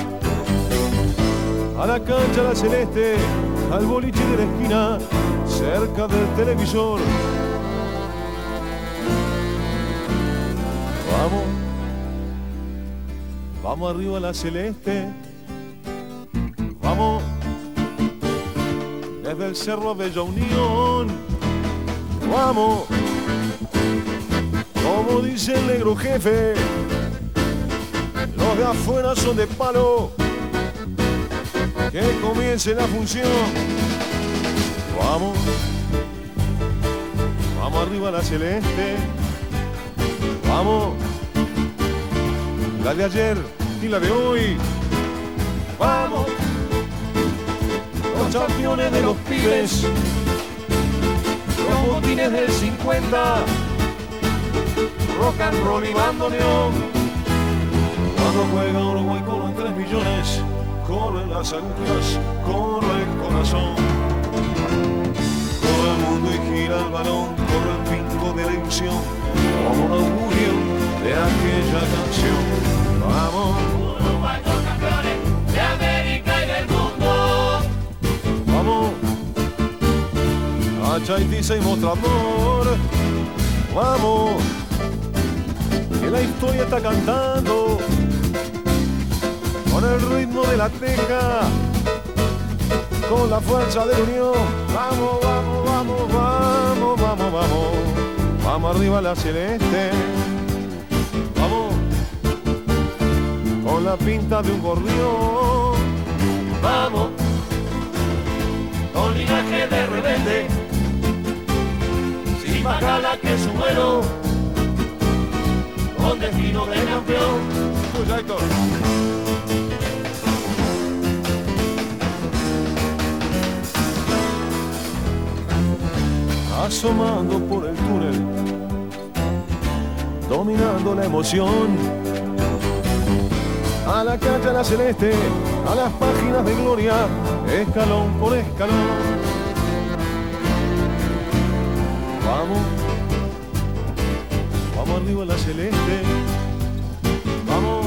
[SPEAKER 15] a la cancha la celeste, al boliche de la esquina, cerca del televisor. Vamos arriba a la celeste, vamos desde el cerro a Bella Unión, vamos, como dice el negro jefe, los de afuera son de palo, que comience la función, vamos arriba a la celeste, vamos, la de ayer y la de hoy, vamos, los campeones de los pibes, los botines del 50, rock and roll y bandoneón, cuando juega Uruguay corren 3 millones, corren las agujas, corre el corazón, corre el mundo y gira el balón, corre el pingo de la ilusión, como un augurio de aquella canción. Vamos,
[SPEAKER 5] Uruguay son campeones de América y del mundo.
[SPEAKER 15] Vamos, a Chaití se mostrador. Vamos, que la historia está cantando con el ritmo de la teja, con la fuerza de la unión. Vamos, vamos, vamos, vamos, vamos, vamos. Vamos arriba la celeste. Vamos. Con la pinta de un gorrión.
[SPEAKER 3] Vamos, con linaje de rebelde, sin más gala que su vuelo, con destino de campeón.
[SPEAKER 15] Escucha, Héctor. Asomando por el túnel, dominando la emoción. A la cancha la celeste, a las páginas de gloria, escalón por escalón. Vamos, vamos arriba la celeste. Vamos,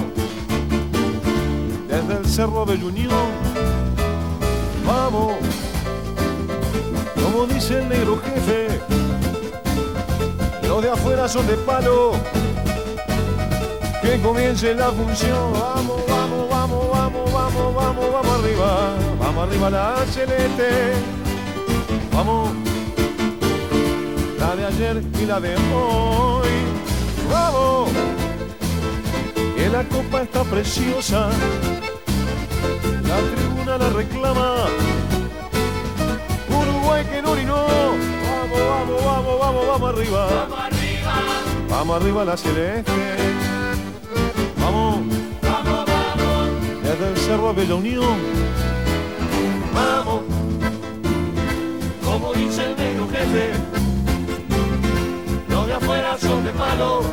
[SPEAKER 15] desde el cerro de Unión. Vamos, como dice el negro jefe, los de afuera son de palo. Que comience la función. Vamos, vamos, vamos, vamos, vamos, vamos, vamos arriba. Vamos arriba la celeste. Vamos, la de ayer y la de hoy. Vamos, que la copa está preciosa. La tribuna la reclama. Uruguay que no orinó. Vamos, vamos, vamos, vamos, vamos arriba.
[SPEAKER 3] Vamos arriba.
[SPEAKER 15] Vamos arriba la celeste. Vamos,
[SPEAKER 3] vamos, vamos,
[SPEAKER 15] desde el cerro de la Unión.
[SPEAKER 3] Vamos, como dice el negro jefe, los de afuera son de palo.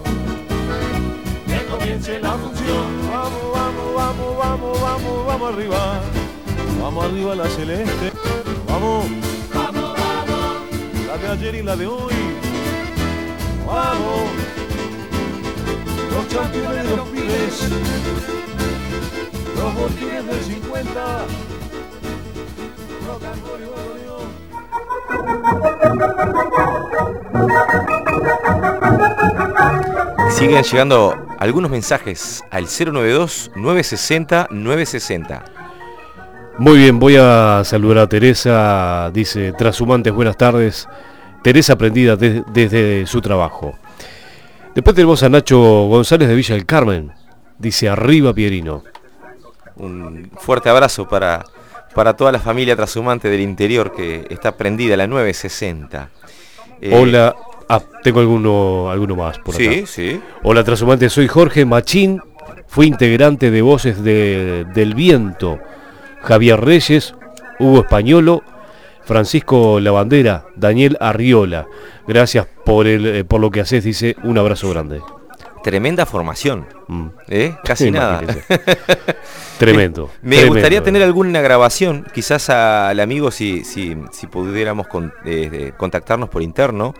[SPEAKER 3] Que comience la función.
[SPEAKER 15] Vamos, vamos, vamos, vamos, vamos, vamos arriba. Vamos arriba la celeste. Vamos,
[SPEAKER 3] vamos, vamos,
[SPEAKER 15] la de ayer y la de hoy. Vamos, los campeones de los pibes, los botines del 50. Rock and roll y
[SPEAKER 2] Siguen llegando algunos mensajes al 092-960-960.
[SPEAKER 6] Muy bien, voy a saludar a Teresa, dice, Trashumantes, buenas tardes. Teresa prendida desde su trabajo. Después tenemos a Nacho González de Villa del Carmen, dice, arriba Pierino.
[SPEAKER 2] Un fuerte abrazo para toda la familia trashumante del interior que está prendida, la 960.
[SPEAKER 6] Hola, tengo alguno más por acá.
[SPEAKER 2] Sí, sí.
[SPEAKER 6] Hola trashumante, soy Jorge Machín, fui integrante de Voces del Viento, Javier Reyes, Hugo Españolo, Francisco Lavandera, Daniel Arriola. Gracias por lo que haces, dice, un abrazo grande.
[SPEAKER 2] Tremenda formación, casi nada.
[SPEAKER 6] Tremendo.
[SPEAKER 2] Me gustaría tener alguna grabación, quizás al amigo si pudiéramos contactarnos por interno,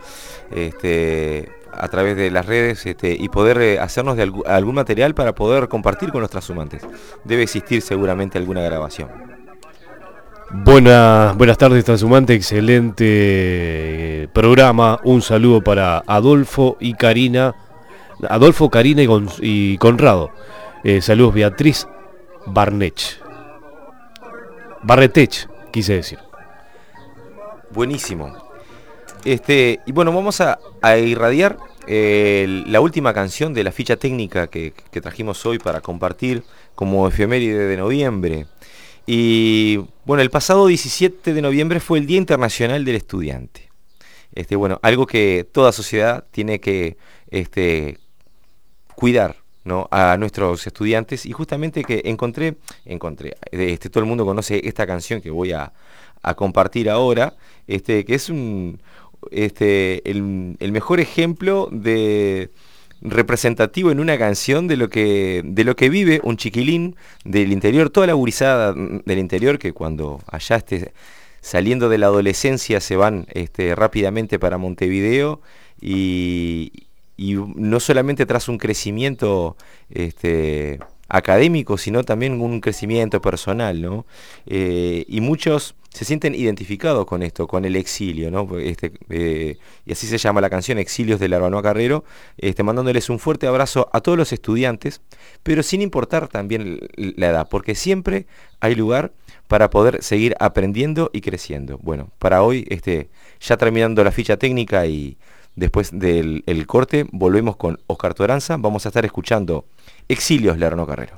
[SPEAKER 2] a través de las redes, y poder hacernos de algún material para poder compartir con los trashumantes. Debe existir seguramente alguna grabación.
[SPEAKER 6] Buenas tardes, transhumante, excelente programa. Un saludo para Adolfo, Karina y Conrado. Saludos, Beatriz Barretech, quise decir.
[SPEAKER 2] Buenísimo. Y bueno, vamos a irradiar la última canción de la ficha técnica que trajimos hoy para compartir como efeméride de noviembre. Y bueno, el pasado 17 de noviembre fue el Día Internacional del Estudiante. Bueno, algo que toda sociedad tiene que cuidar, ¿no?, a nuestros estudiantes. Y justamente que encontré todo el mundo conoce esta canción que voy a compartir ahora, que es el mejor ejemplo de representativo en una canción de lo que vive un chiquilín del interior, toda la gurizada del interior, que cuando allá esté saliendo de la adolescencia se van rápidamente para Montevideo, y no solamente tras un crecimiento académico, sino también un crecimiento personal, ¿no? Y muchos se sienten identificados con esto, con el exilio, ¿no? Y así se llama la canción, Exilios de Larbanoa Carrero, mandándoles un fuerte abrazo a todos los estudiantes, pero sin importar también la edad, porque siempre hay lugar para poder seguir aprendiendo y creciendo. Bueno, para hoy, ya terminando la ficha técnica y después del corte, volvemos con Oscar Toranza. Vamos a estar escuchando Exilios de Larbanoa Carrero.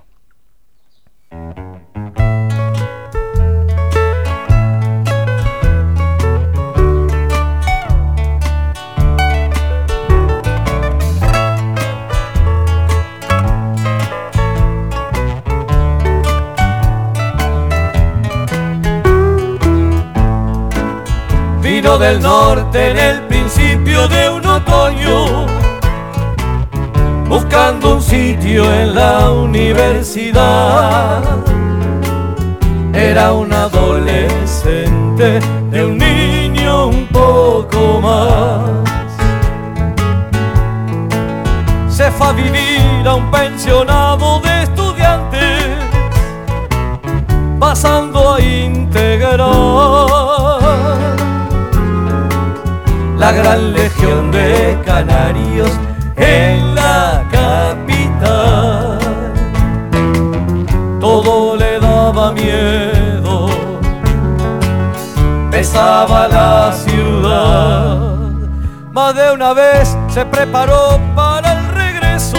[SPEAKER 14] Vino del norte en el principio de un otoño, buscando un sitio en la universidad. Era un adolescente, de un niño un poco más. Se fue a vivir a un pensionado de estudiantes, pasando a integrar la gran legión de canarios en la capital. Todo le daba miedo, pesaba la ciudad. Más de una vez se preparó para el regreso,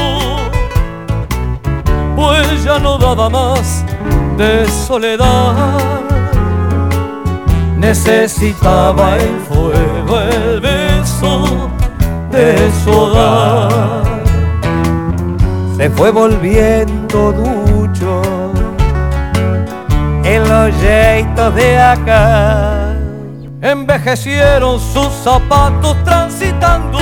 [SPEAKER 14] pues ya no daba más de soledad. Necesitaba el fuego, el beso de su hogar. Se fue volviendo ducho en los yeitos de acá. Envejecieron sus zapatos transitando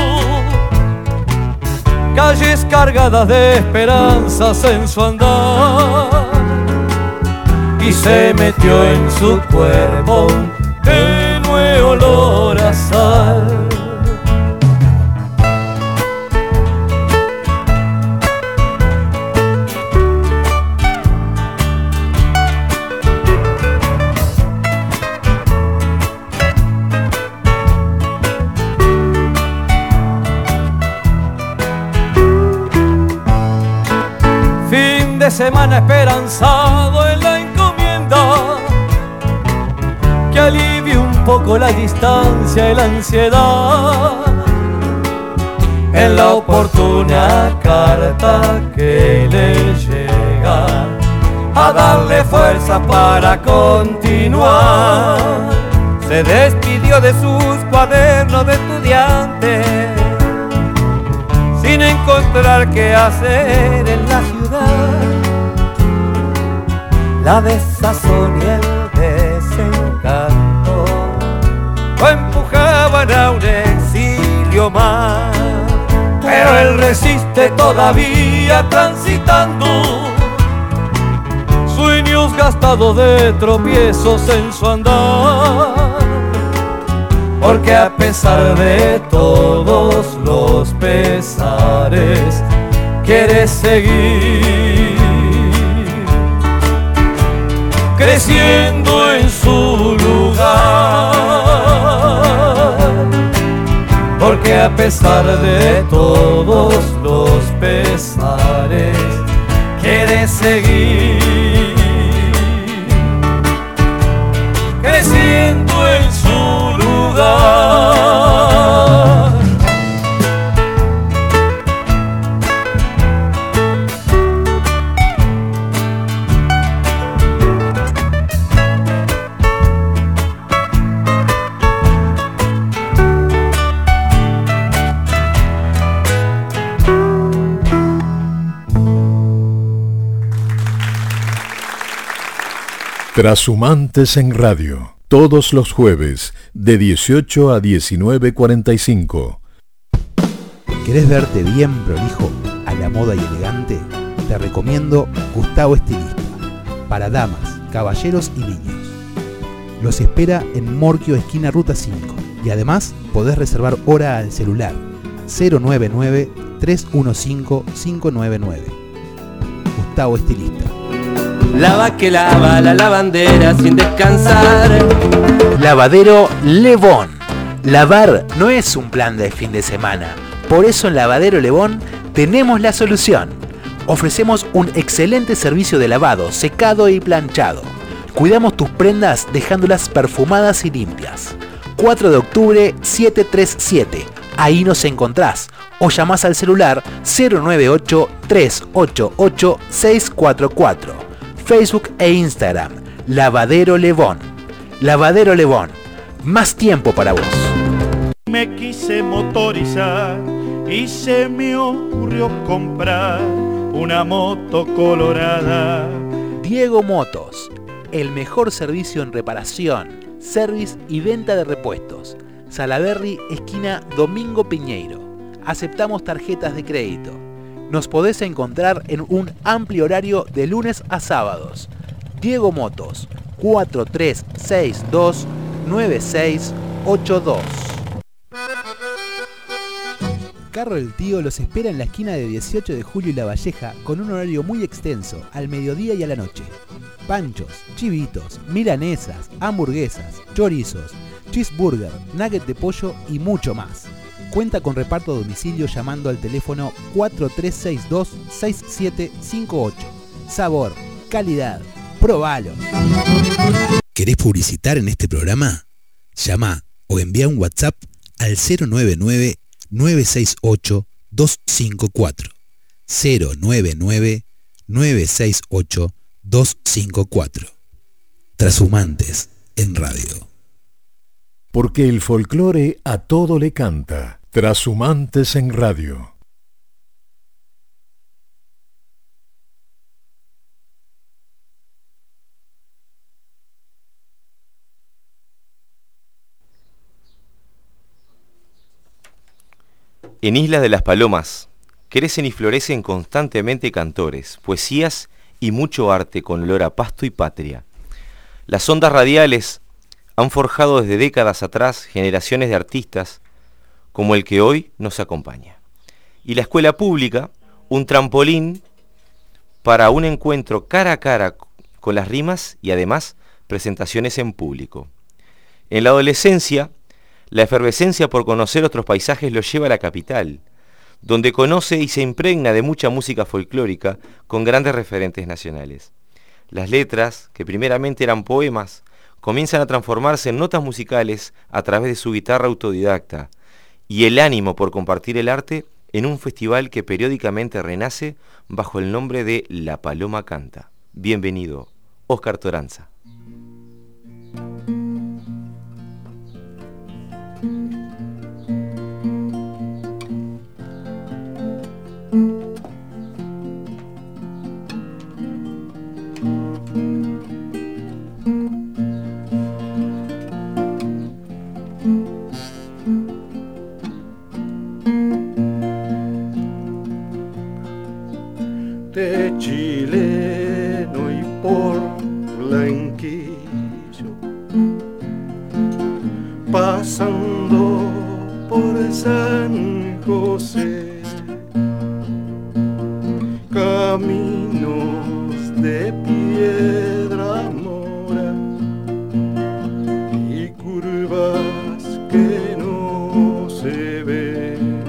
[SPEAKER 14] calles cargadas de esperanzas en su andar, y se metió en su cuerpo tenue olor a sal. Fin de semana esperanzado en la encomienda que alivie un poco la distancia y la ansiedad. En la oportuna carta que le llega a darle fuerza para continuar, se despidió de sus cuadernos de estudiante sin encontrar qué hacer en la ciudad. La desazón y el desencanto lo empujaban a un exilio más, pero él resiste todavía transitando sueños gastados de tropiezos en su andar, porque a pesar de todos los pesares quiere seguir creciendo en su lugar, porque a pesar de todos los pesares quiere seguir creciendo en su lugar.
[SPEAKER 1] Trashumantes en Radio, todos los jueves, de 18 a 19:45.
[SPEAKER 10] ¿Querés verte bien prolijo, a la moda y elegante? Te recomiendo Gustavo Estilista, para damas, caballeros y niños. Los espera en Morquio, esquina Ruta 5, y además podés reservar hora al celular 099-315-599. Gustavo Estilista.
[SPEAKER 11] Lava que lava la lavandera sin descansar.
[SPEAKER 12] Lavadero Levón. Lavar no es un plan de fin de semana. Por eso en Lavadero Levón tenemos la solución. Ofrecemos un excelente servicio de lavado, secado y planchado. Cuidamos tus prendas dejándolas perfumadas y limpias. 4 de octubre 737. Ahí nos encontrás. O llamás al celular 098-388-644. Facebook e Instagram. Lavadero Levón. Lavadero Levón. Más tiempo para vos.
[SPEAKER 4] Me quise motorizar y se me ocurrió comprar una moto colorada.
[SPEAKER 12] Diego Motos. El mejor servicio en reparación, service y venta de repuestos. Salaberry, esquina Domingo Piñeiro. Aceptamos tarjetas de crédito. Nos podés encontrar en un amplio horario de lunes a sábados. Diego Motos, 4362-9682.
[SPEAKER 10] Carro del Tío los espera en la esquina de 18 de Julio y La Valleja con un horario muy extenso, al mediodía y a la noche. Panchos, chivitos, milanesas, hamburguesas, chorizos, cheeseburger, nugget de pollo y mucho más. Cuenta con reparto a domicilio llamando al teléfono 4362-6758. Sabor, calidad, probalo.
[SPEAKER 12] ¿Querés publicitar en este programa? Llama o envía un WhatsApp al 099-968-254. 099-968-254. Trashumantes en radio.
[SPEAKER 1] Porque el folclore a todo le canta. Trashumantes en radio.
[SPEAKER 2] En Isla de las Palomas, crecen y florecen constantemente cantores, poesías y mucho arte con olor a pasto y patria. Las ondas radiales han forjado desde décadas atrás generaciones de artistas como el que hoy nos acompaña. Y la escuela pública, un trampolín para un encuentro cara a cara con las rimas y además presentaciones en público. En la adolescencia, la efervescencia por conocer otros paisajes lo lleva a la capital, donde conoce y se impregna de mucha música folclórica con grandes referentes nacionales. Las letras, que primeramente eran poemas, comienzan a transformarse en notas musicales a través de su guitarra autodidacta, y el ánimo por compartir el arte en un festival que periódicamente renace bajo el nombre de La Paloma Canta. Bienvenido, Óscar Toranza.
[SPEAKER 13] De chileno y por blanquillo, pasando por San José, caminos de piedra mora y curvas que no se ven,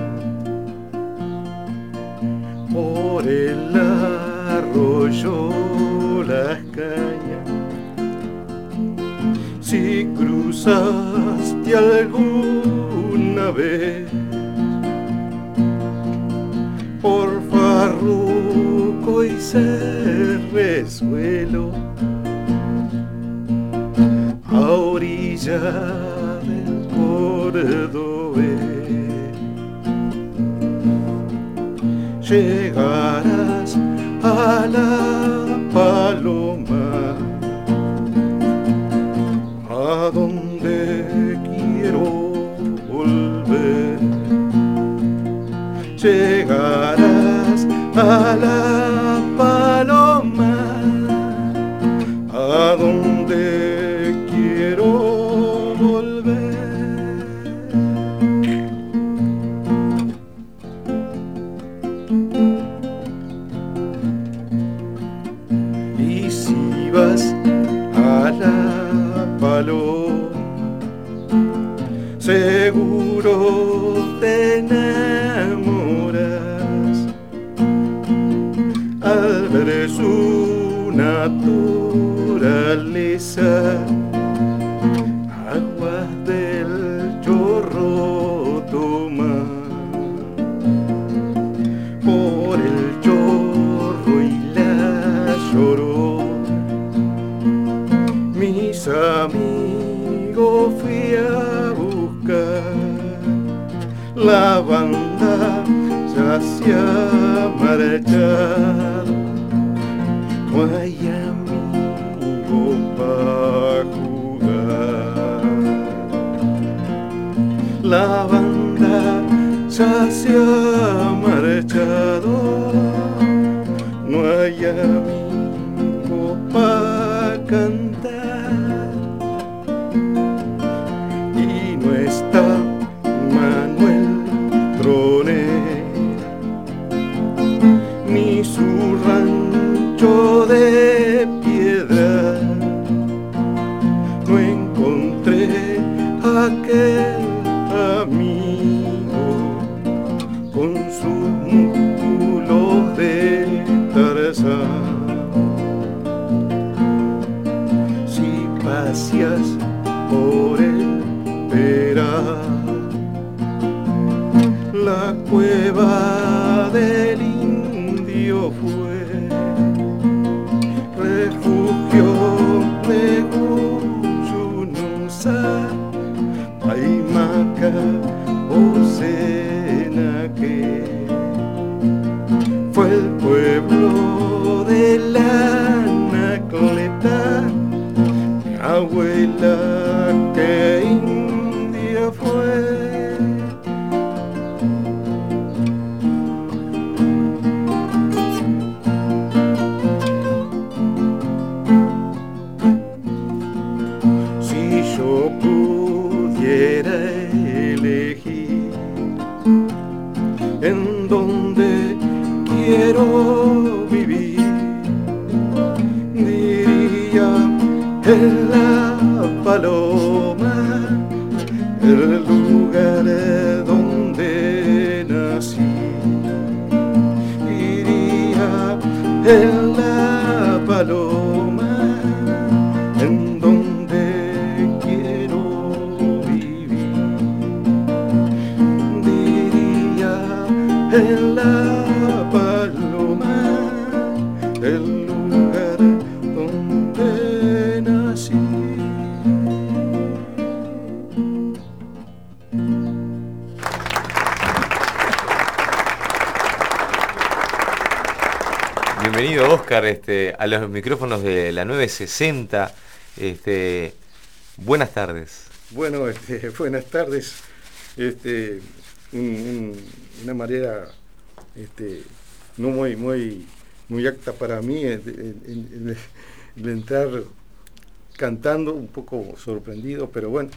[SPEAKER 13] por el arroyo las cañas. Si cruzaste alguna vez por Farruco y Cerrezuelo, a orilla del Cordobés, llegarás a la Paloma, a donde quiero volver. Llegarás a la Paloma, a donde quiero volver. ibas a la paloma, seguro te enamoras al ver su naturaleza. Aguas del chorro toma, por el chorro y la lloró. Mis amigos fui a buscar, la banda ya se ha marchado, no hay amigo para jugar. La banda ya se ha marchado, no hay amigo para cantar. Y no está Manuel Troné, ni su rancho de piedra. No encontré aquel amigo con sus músculos de Tarzán. Si paseas por el Perá, la cueva del indio fue refugio de Guyunusa, Paimaca o Senaque. Fue el pueblo de la Anacleta, mi abuela que india fue. Si yo pudiera elegir en donde quiero vivir, diría en la paloma, el lugar donde nací. Diría en la paloma, en donde quiero vivir. Diría en la paloma, el lugar donde nací.
[SPEAKER 2] Bienvenido, Oscar, a los micrófonos de la 960. Buenas tardes.
[SPEAKER 13] Bueno, buenas tardes. Una manera no muy apta para mí el entrar cantando, un poco sorprendido, pero bueno,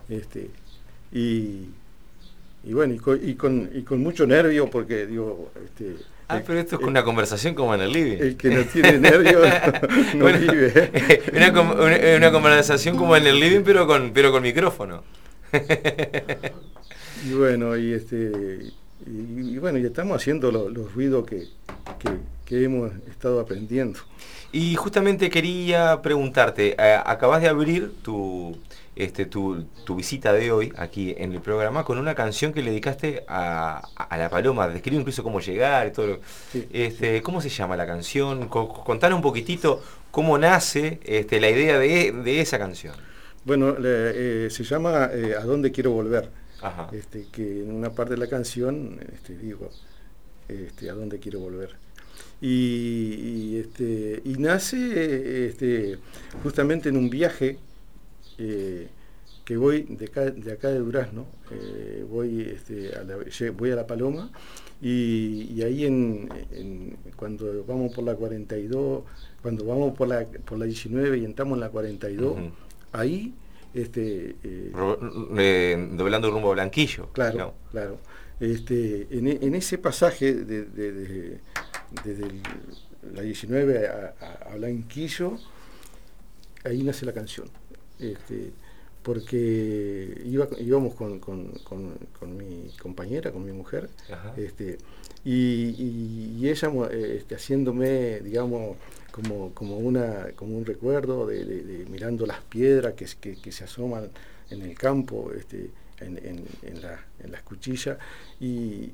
[SPEAKER 13] y bueno, y con mucho nervio, porque digo,
[SPEAKER 2] pero esto es una conversación como en el living.
[SPEAKER 13] El que no tiene nervios no
[SPEAKER 2] bueno,
[SPEAKER 13] vive.
[SPEAKER 2] Una conversación como en el living, pero con micrófono.
[SPEAKER 13] Y bueno, y bueno, y estamos haciendo los ruidos que hemos estado aprendiendo.
[SPEAKER 2] Y justamente quería preguntarte, acabas de abrir tu visita de hoy aquí en el programa con una canción que le dedicaste a la paloma. Describe incluso cómo llegar y todo.
[SPEAKER 13] Sí.
[SPEAKER 2] ¿Cómo se llama la canción? Contanos un poquitito cómo nace la idea de esa canción.
[SPEAKER 13] Bueno, se llama ¿A dónde quiero volver?
[SPEAKER 2] Ajá.
[SPEAKER 13] Que en una parte de la canción digo ¿a dónde quiero volver? Y nace justamente en un viaje que voy de acá de Durazno, voy a La Paloma, y ahí cuando vamos por la 42, cuando vamos por la 19 y entramos en la 42, uh-huh. Ahí
[SPEAKER 2] doblando rumbo a Blanquillo.
[SPEAKER 13] Claro,
[SPEAKER 2] no.
[SPEAKER 13] Claro. En ese pasaje desde la 19 a Blanquillo,
[SPEAKER 16] ahí nace la canción. Porque íbamos con mi compañera, con mi mujer, y ella haciéndome, digamos, como un recuerdo de mirando las piedras que se asoman en el campo, en las cuchillas, y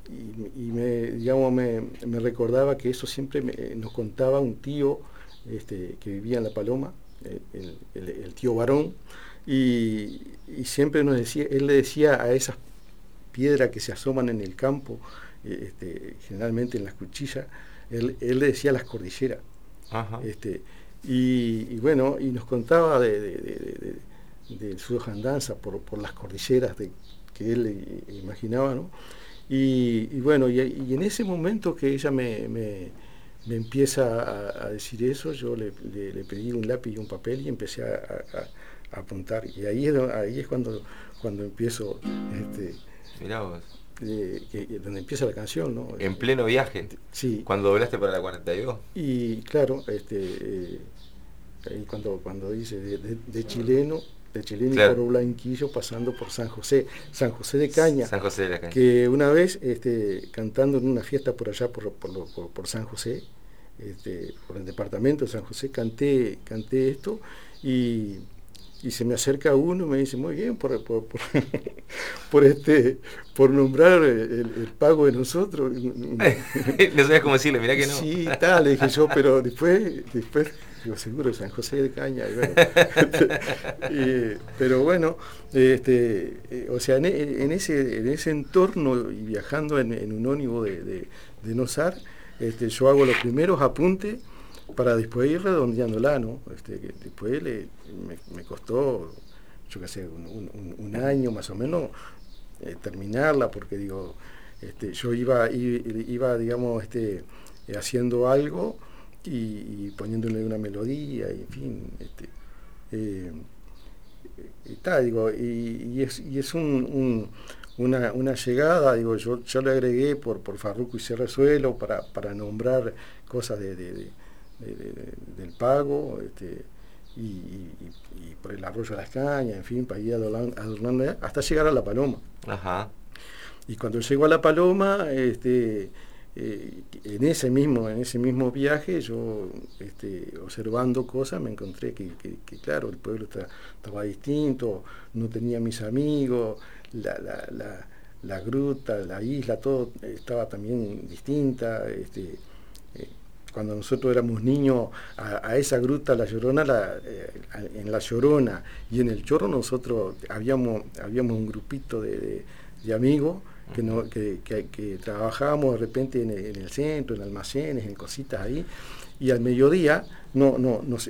[SPEAKER 16] me recordaba que eso siempre nos contaba un tío que vivía en La Paloma, el tío Barón, y siempre él le decía a esas piedras que se asoman en el campo, generalmente en las cuchillas, él le decía las cordilleras. Ajá. Y bueno, y nos contaba de sus andanzas por las cordilleras que él imaginaba, ¿no? Y bueno, y en ese momento que ella me empieza a decir eso, yo le pedí un lápiz y un papel y empecé a apuntar, y ahí es cuando empiezo,
[SPEAKER 2] mirá vos.
[SPEAKER 16] Donde empieza la canción, ¿no?
[SPEAKER 2] En pleno viaje.
[SPEAKER 16] Sí.
[SPEAKER 2] Cuando volaste para la 42.
[SPEAKER 16] Y claro, ahí cuando dice de chileno claro, y por Blanquillo, pasando por San José de Caña.
[SPEAKER 2] San José de la Caña.
[SPEAKER 16] Que una vez cantando en una fiesta por allá por San José, por el departamento de San José, canté esto, y se me acerca uno y me dice, muy bien, por nombrar el pago de nosotros.
[SPEAKER 2] No sabías cómo decirle, mirá que no.
[SPEAKER 16] Sí, le dije yo, pero después digo, seguro, San José de Caña. Y bueno, pero bueno, o sea, en ese entorno y viajando en un ónibus de Nosar, yo hago los primeros apuntes para después ir redondeándola, ¿no? Que después me costó, yo qué sé, un año más o menos terminarla, porque digo, yo iba digamos, haciendo algo y poniéndole una melodía, y en fin, y es una llegada, digo, yo le agregué por Farruco y Serrezuelo para nombrar cosas del pago, y por el arroyo de las cañas, en fin, para ir adornando hasta llegar a La Paloma.
[SPEAKER 2] Ajá.
[SPEAKER 16] Y cuando llego a La Paloma, en ese mismo viaje, yo observando cosas, me encontré que claro, el pueblo estaba distinto, no tenía mis amigos, la gruta, la isla, todo estaba también distinta. Cuando nosotros éramos niños, a esa gruta, La Llorona, en La Llorona y en El Chorro, nosotros habíamos un grupito de amigos que trabajábamos de repente en el centro, en almacenes, en cositas ahí, y al mediodía nos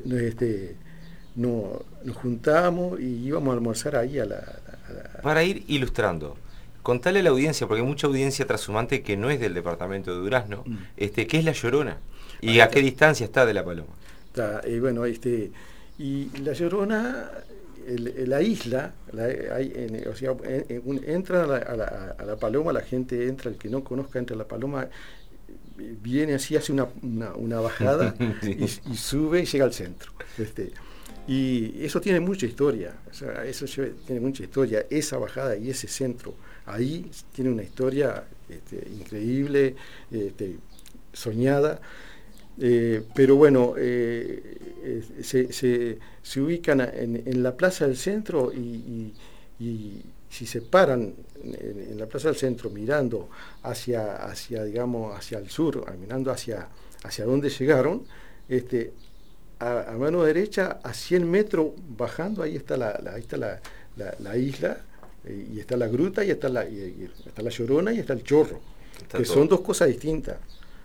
[SPEAKER 16] juntábamos y íbamos a almorzar ahí
[SPEAKER 2] Para ir ilustrando, contale a la audiencia, porque hay mucha audiencia trashumante que no es del departamento de Durazno, ¿qué es La Llorona? ¿Y a qué distancia está de La Paloma?
[SPEAKER 16] Bueno, y La Llorona, la isla, entra a la Paloma, la gente entra, el que no conozca entra a La Paloma, viene así, hace una bajada sí. y sube y llega al centro. Y eso tiene mucha historia, tiene mucha historia, esa bajada y ese centro, ahí tiene una historia increíble, soñada. Pero bueno, se ubican en la plaza del centro, y si se paran en la plaza del centro mirando hacia el sur, mirando hacia donde llegaron, a mano derecha, a 100 metros bajando, ahí está la isla, y está la gruta, y está la Llorona, y está el Chorro, que todo. Son dos cosas distintas.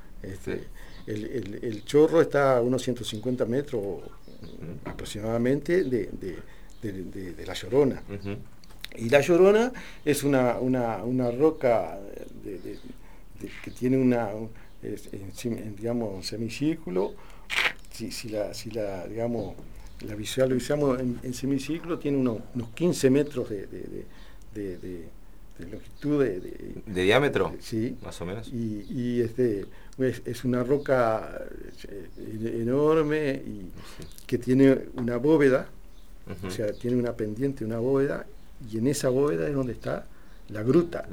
[SPEAKER 16] El Chorro está a unos 150 metros aproximadamente de La Llorona. Y La Llorona es una roca que tiene digamos, un semicírculo. Si la visualizamos en semicírculo, tiene unos 15 metros de longitud,
[SPEAKER 2] de diámetro,
[SPEAKER 16] sí,
[SPEAKER 2] más o menos,
[SPEAKER 16] y es una roca enorme, y que tiene una bóveda, o sea, tiene una pendiente, una bóveda, y en esa bóveda es donde está la gruta.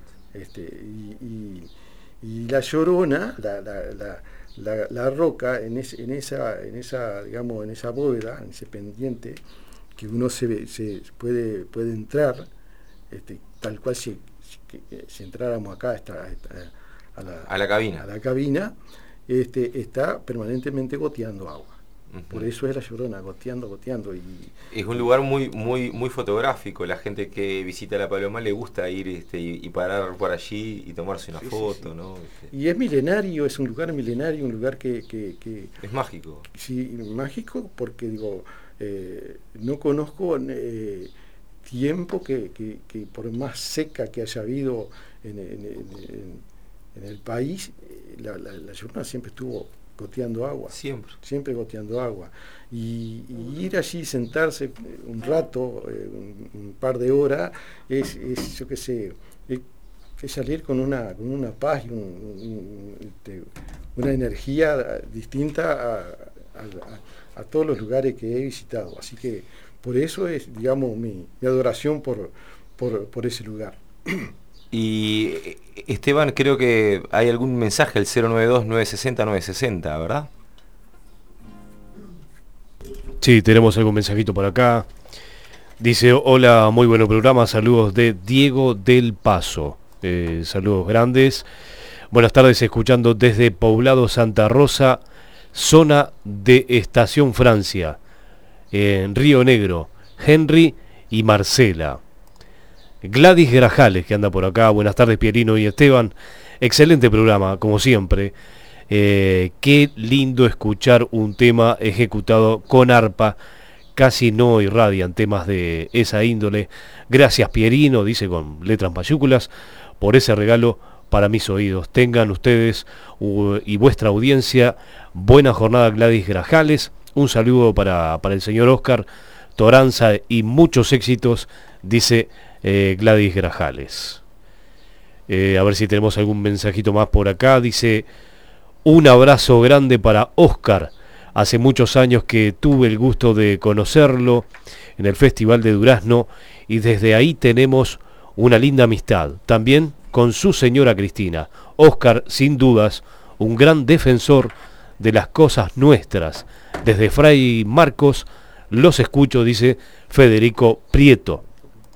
[SPEAKER 16] Y la Llorona, la roca en esa digamos, en esa bóveda, en ese pendiente, que uno se puede entrar, tal cual si entráramos acá a la cabina, está permanentemente goteando agua. Por eso es la Llorona, goteando.
[SPEAKER 2] Es un lugar muy fotográfico. La gente que visita La Paloma le gusta ir y parar por allí y tomarse una foto, sí. ¿No?
[SPEAKER 16] Y es milenario, es un lugar milenario, un lugar que
[SPEAKER 2] es mágico.
[SPEAKER 16] Sí, mágico, porque digo, no conozco tiempo que por más seca que haya habido en el país, la Llorona siempre estuvo goteando agua. Siempre goteando agua. Y ir allí, sentarse un rato, un par de horas, es yo qué sé, es salir con una paz y una energía distinta a todos los lugares que he visitado. Así que por eso es, digamos, mi adoración por ese lugar.
[SPEAKER 2] Y Esteban, creo que hay algún mensaje, el 092-960-960, ¿verdad?
[SPEAKER 6] Sí, tenemos algún mensajito por acá. Dice, hola, muy buen programa, saludos de Diego del Paso. Saludos grandes. Buenas tardes, escuchando desde Poblado Santa Rosa, zona de Estación Francia, en Río Negro, Henry y Marcela. Gladys Grajales, que anda por acá. Buenas tardes, Pierino y Esteban. Excelente programa, como siempre. Qué lindo escuchar un tema ejecutado con arpa. Casi no irradian temas de esa índole. Gracias, Pierino, dice con letras mayúsculas, por ese regalo para mis oídos. Tengan ustedes y vuestra audiencia buena jornada, Gladys Grajales. Un saludo para el señor Oscar Toranza y muchos éxitos, dice Gladys Grajales. A ver si tenemos algún mensajito más por acá. Dice, un abrazo grande para Oscar. Hace muchos años que tuve el gusto de conocerlo en el Festival de Durazno y desde ahí tenemos una linda amistad. También con su señora Cristina. Oscar, sin dudas, un gran defensor de las cosas nuestras. Desde Fray Marcos los escucho, dice Federico Prieto.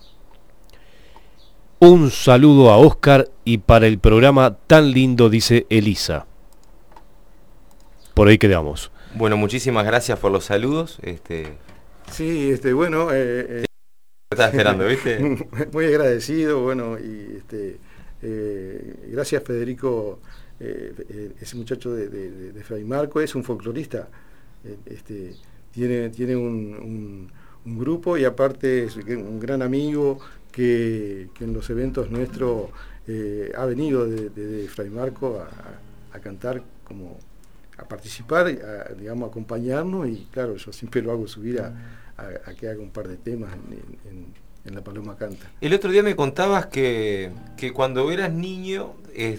[SPEAKER 6] Un saludo a Oscar y para el programa tan lindo, dice Elisa. Por ahí quedamos.
[SPEAKER 2] Bueno, muchísimas gracias por los saludos.
[SPEAKER 16] Sí, bueno...
[SPEAKER 2] estaba esperando, ¿viste?
[SPEAKER 16] Muy agradecido, bueno, y gracias, Federico. Ese muchacho de Fray Marco es un folclorista. Tiene un grupo y aparte es un gran amigo que en los eventos nuestros ha venido de Fray Marco a cantar, como a participar, digamos, a acompañarnos, y claro, yo siempre lo hago subir a que haga un par de temas en La Paloma Canta.
[SPEAKER 2] El otro día me contabas que cuando eras niño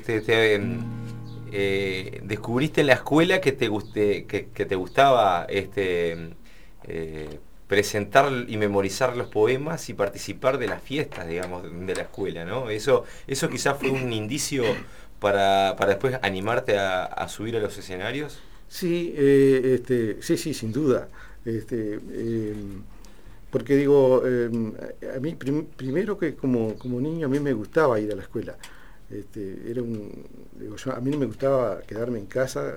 [SPEAKER 2] descubriste en la escuela que te gustaba presentar y memorizar los poemas y participar de las fiestas, digamos, de la escuela, ¿no? Eso quizás fue un indicio para después animarte a subir a los escenarios.
[SPEAKER 16] Sí, sí, sin duda. Porque digo, a mí primero que como niño a mí me gustaba ir a la escuela. A mí no me gustaba quedarme en casa,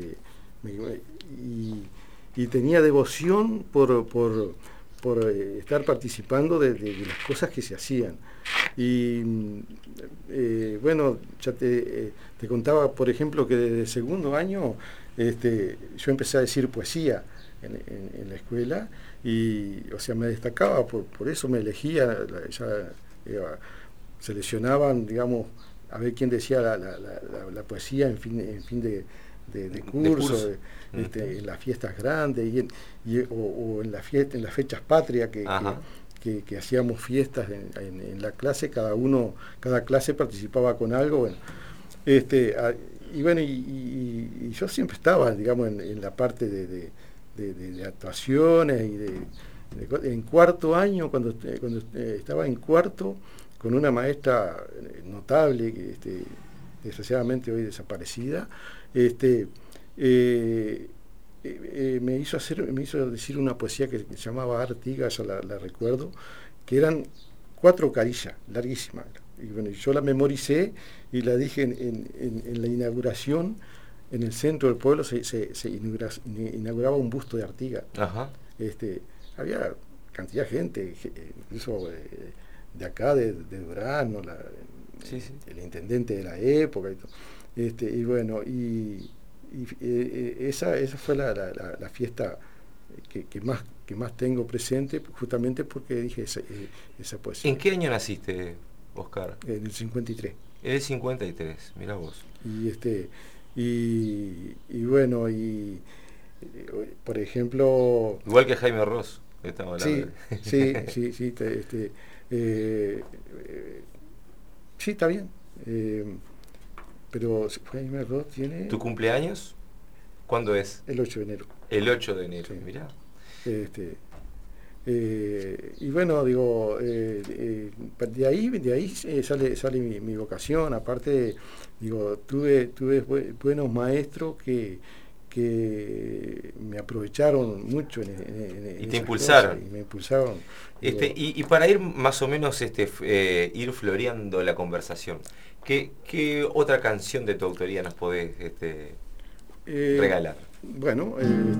[SPEAKER 16] y tenía devoción por estar participando de las cosas que se hacían. Y bueno, ya te contaba, por ejemplo, que desde el segundo año yo empecé a decir poesía en la escuela, y o sea, me destacaba, por eso me elegía, seleccionaban, digamos, a ver quién decía la poesía en fin de curso, en las fiestas grandes o en las fechas patrias que hacíamos fiestas en la clase, cada clase participaba con algo, bueno, y yo siempre estaba, digamos, en la parte de de actuaciones y en cuarto año, cuando estaba en cuarto, con una maestra notable, que desgraciadamente hoy desaparecida, me hizo decir una poesía que se llamaba Artigas, ya la recuerdo, que eran 4 carillas, larguísimas. Y bueno, yo la memoricé y la dije en la inauguración. En el centro del pueblo se inauguraba un busto de Artigas.
[SPEAKER 2] Ajá.
[SPEAKER 16] Había cantidad de gente, incluso de acá, de Durán,
[SPEAKER 2] sí.
[SPEAKER 16] El intendente de la época y todo. Y bueno, esa fue la fiesta que más tengo presente, justamente porque dije esa poesía.
[SPEAKER 2] ¿En qué año naciste, Oscar?
[SPEAKER 16] En el 53.
[SPEAKER 2] En el 53, mirá vos.
[SPEAKER 16] Y bueno, por ejemplo...
[SPEAKER 2] Igual que Jaime Ross, estamos hablando.
[SPEAKER 16] Sí. Sí, está bien. Pero Jaime Ross tiene...
[SPEAKER 2] ¿Tu cumpleaños? ¿Cuándo es?
[SPEAKER 16] El 8 de enero.
[SPEAKER 2] El 8 de enero, sí. Mirá.
[SPEAKER 16] Y bueno, digo, de ahí sale mi vocación. Aparte, digo, tuve buenos maestros que me aprovecharon mucho
[SPEAKER 2] y te impulsaron.
[SPEAKER 16] Y me impulsaron.
[SPEAKER 2] Y para ir más o menos ir floreando la conversación, ¿qué otra canción de tu autoría nos podés regalar?
[SPEAKER 16] Bueno,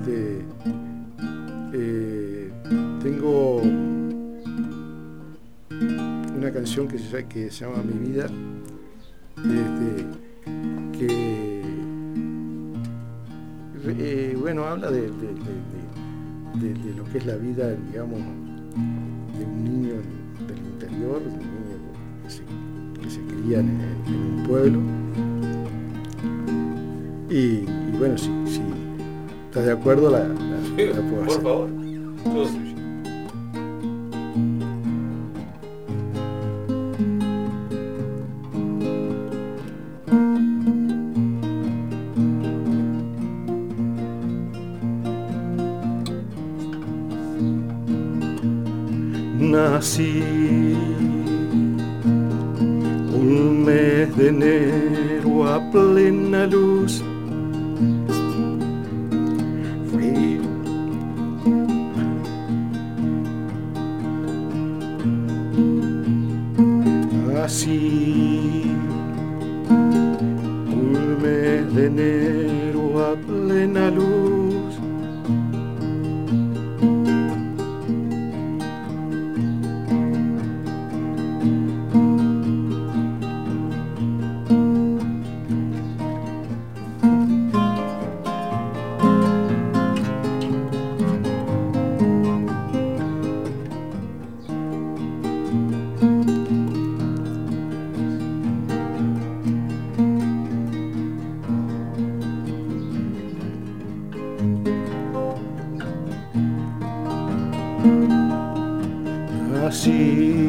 [SPEAKER 16] tengo una canción que se llama Mi Vida, que bueno, habla de lo que es la vida, digamos, de un niño del interior, de un niño que se cría en un pueblo. Y bueno, si estás de acuerdo, la puedo hacer.
[SPEAKER 2] Por favor, todo suyo.
[SPEAKER 13] Nací un mes de enero a plena luz. Fui así un mes de enero a plena luz. Así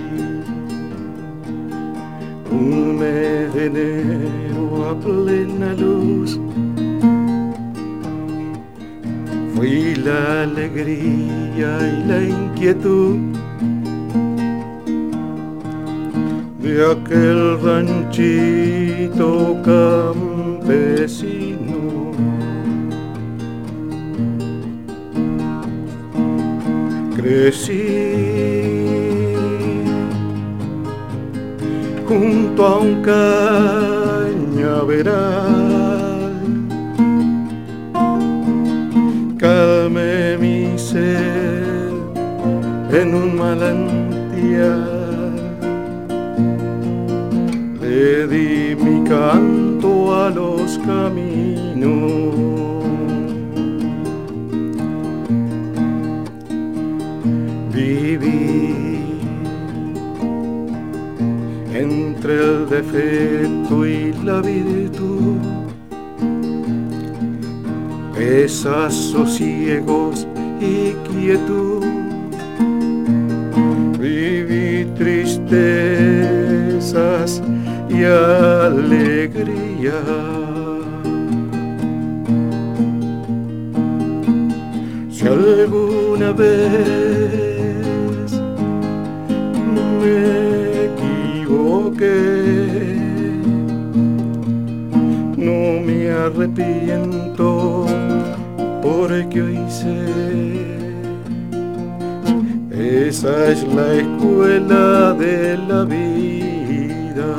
[SPEAKER 13] un mes de enero a plena luz, fui la alegría y la inquietud de aquel ranchito campesino. Crecí junto a un cañaveral, calmé mi sed en un manantial, le di mi canto a los caminos. Viví entre el defecto y la virtud, pesas, sosiegos y quietud. Viví tristezas y alegrías.
[SPEAKER 16] Si alguna vez me equivoqué, no me arrepiento porque hoy sé, esa es la escuela de la vida.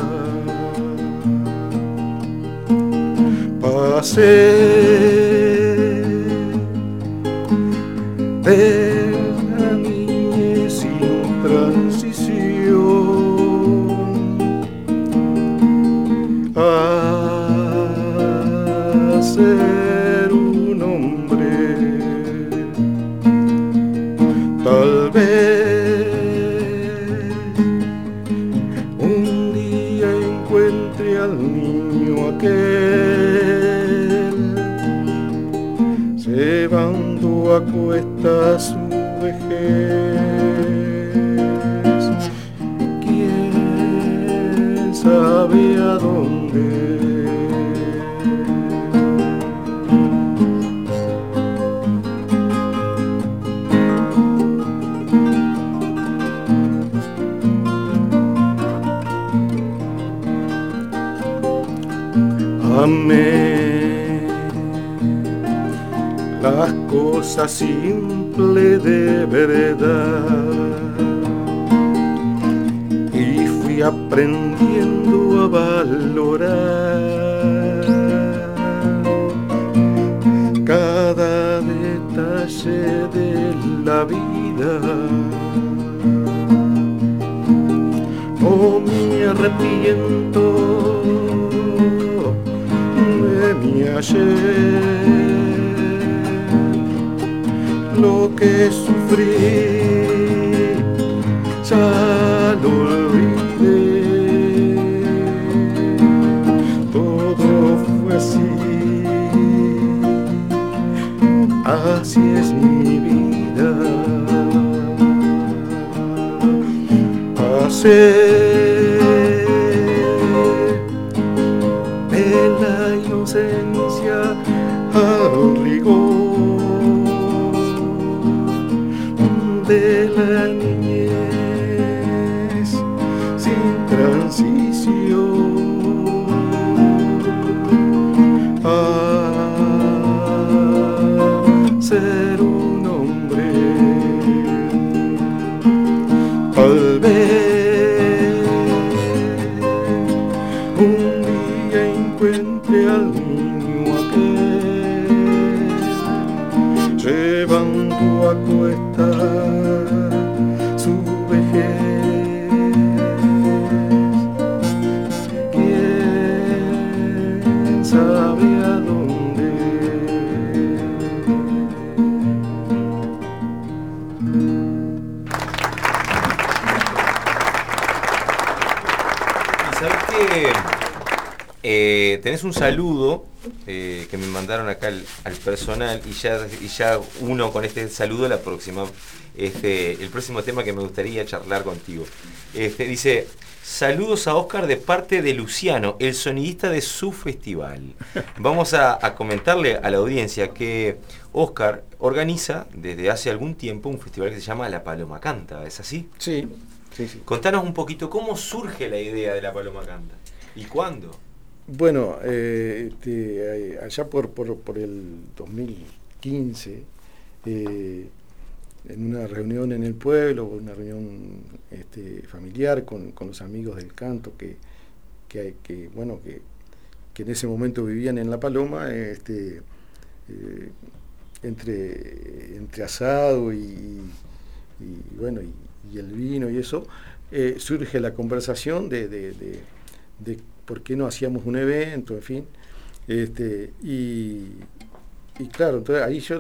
[SPEAKER 16] Pasé de la niñez sin transición a ser un hombre. Tal vez un día encuentre al niño aquel llevando a cuestas su vejez. ¿Quién sabe a dónde? Amé las cosas simples de verdad y fui aprendiendo a valorar cada detalle de la vida. No me arrepiento de mi ayer, lo que sufrí ya lo olvidé, todo fue así, así es mi vida. Pasé de la inocencia al rigor, de la niñez sin transición a ser un hombre. Tal vez un día encuentre al niño aquel llevando a cuestas su vejez. ¿Quién sabe a dónde?
[SPEAKER 2] ¿Y sabes qué? Tenés un saludo que me mandaron acá al personal y ya uno con este saludo el próximo tema que me gustaría charlar contigo. Dice: saludos a Oscar de parte de Luciano, el sonidista de su festival. Vamos a comentarle a la audiencia que Oscar organiza desde hace algún tiempo un festival que se llama La Paloma Canta, ¿es así?
[SPEAKER 16] Sí, sí, sí.
[SPEAKER 2] Contanos un poquito cómo surge la idea de La Paloma Canta y cuándo.
[SPEAKER 16] Bueno, allá por el 2015, en una reunión en el pueblo, una reunión familiar con los amigos del canto que en ese momento vivían en La Paloma, entre asado y el vino y eso, surge la conversación de por qué no hacíamos un evento, en fin, y claro, entonces ahí yo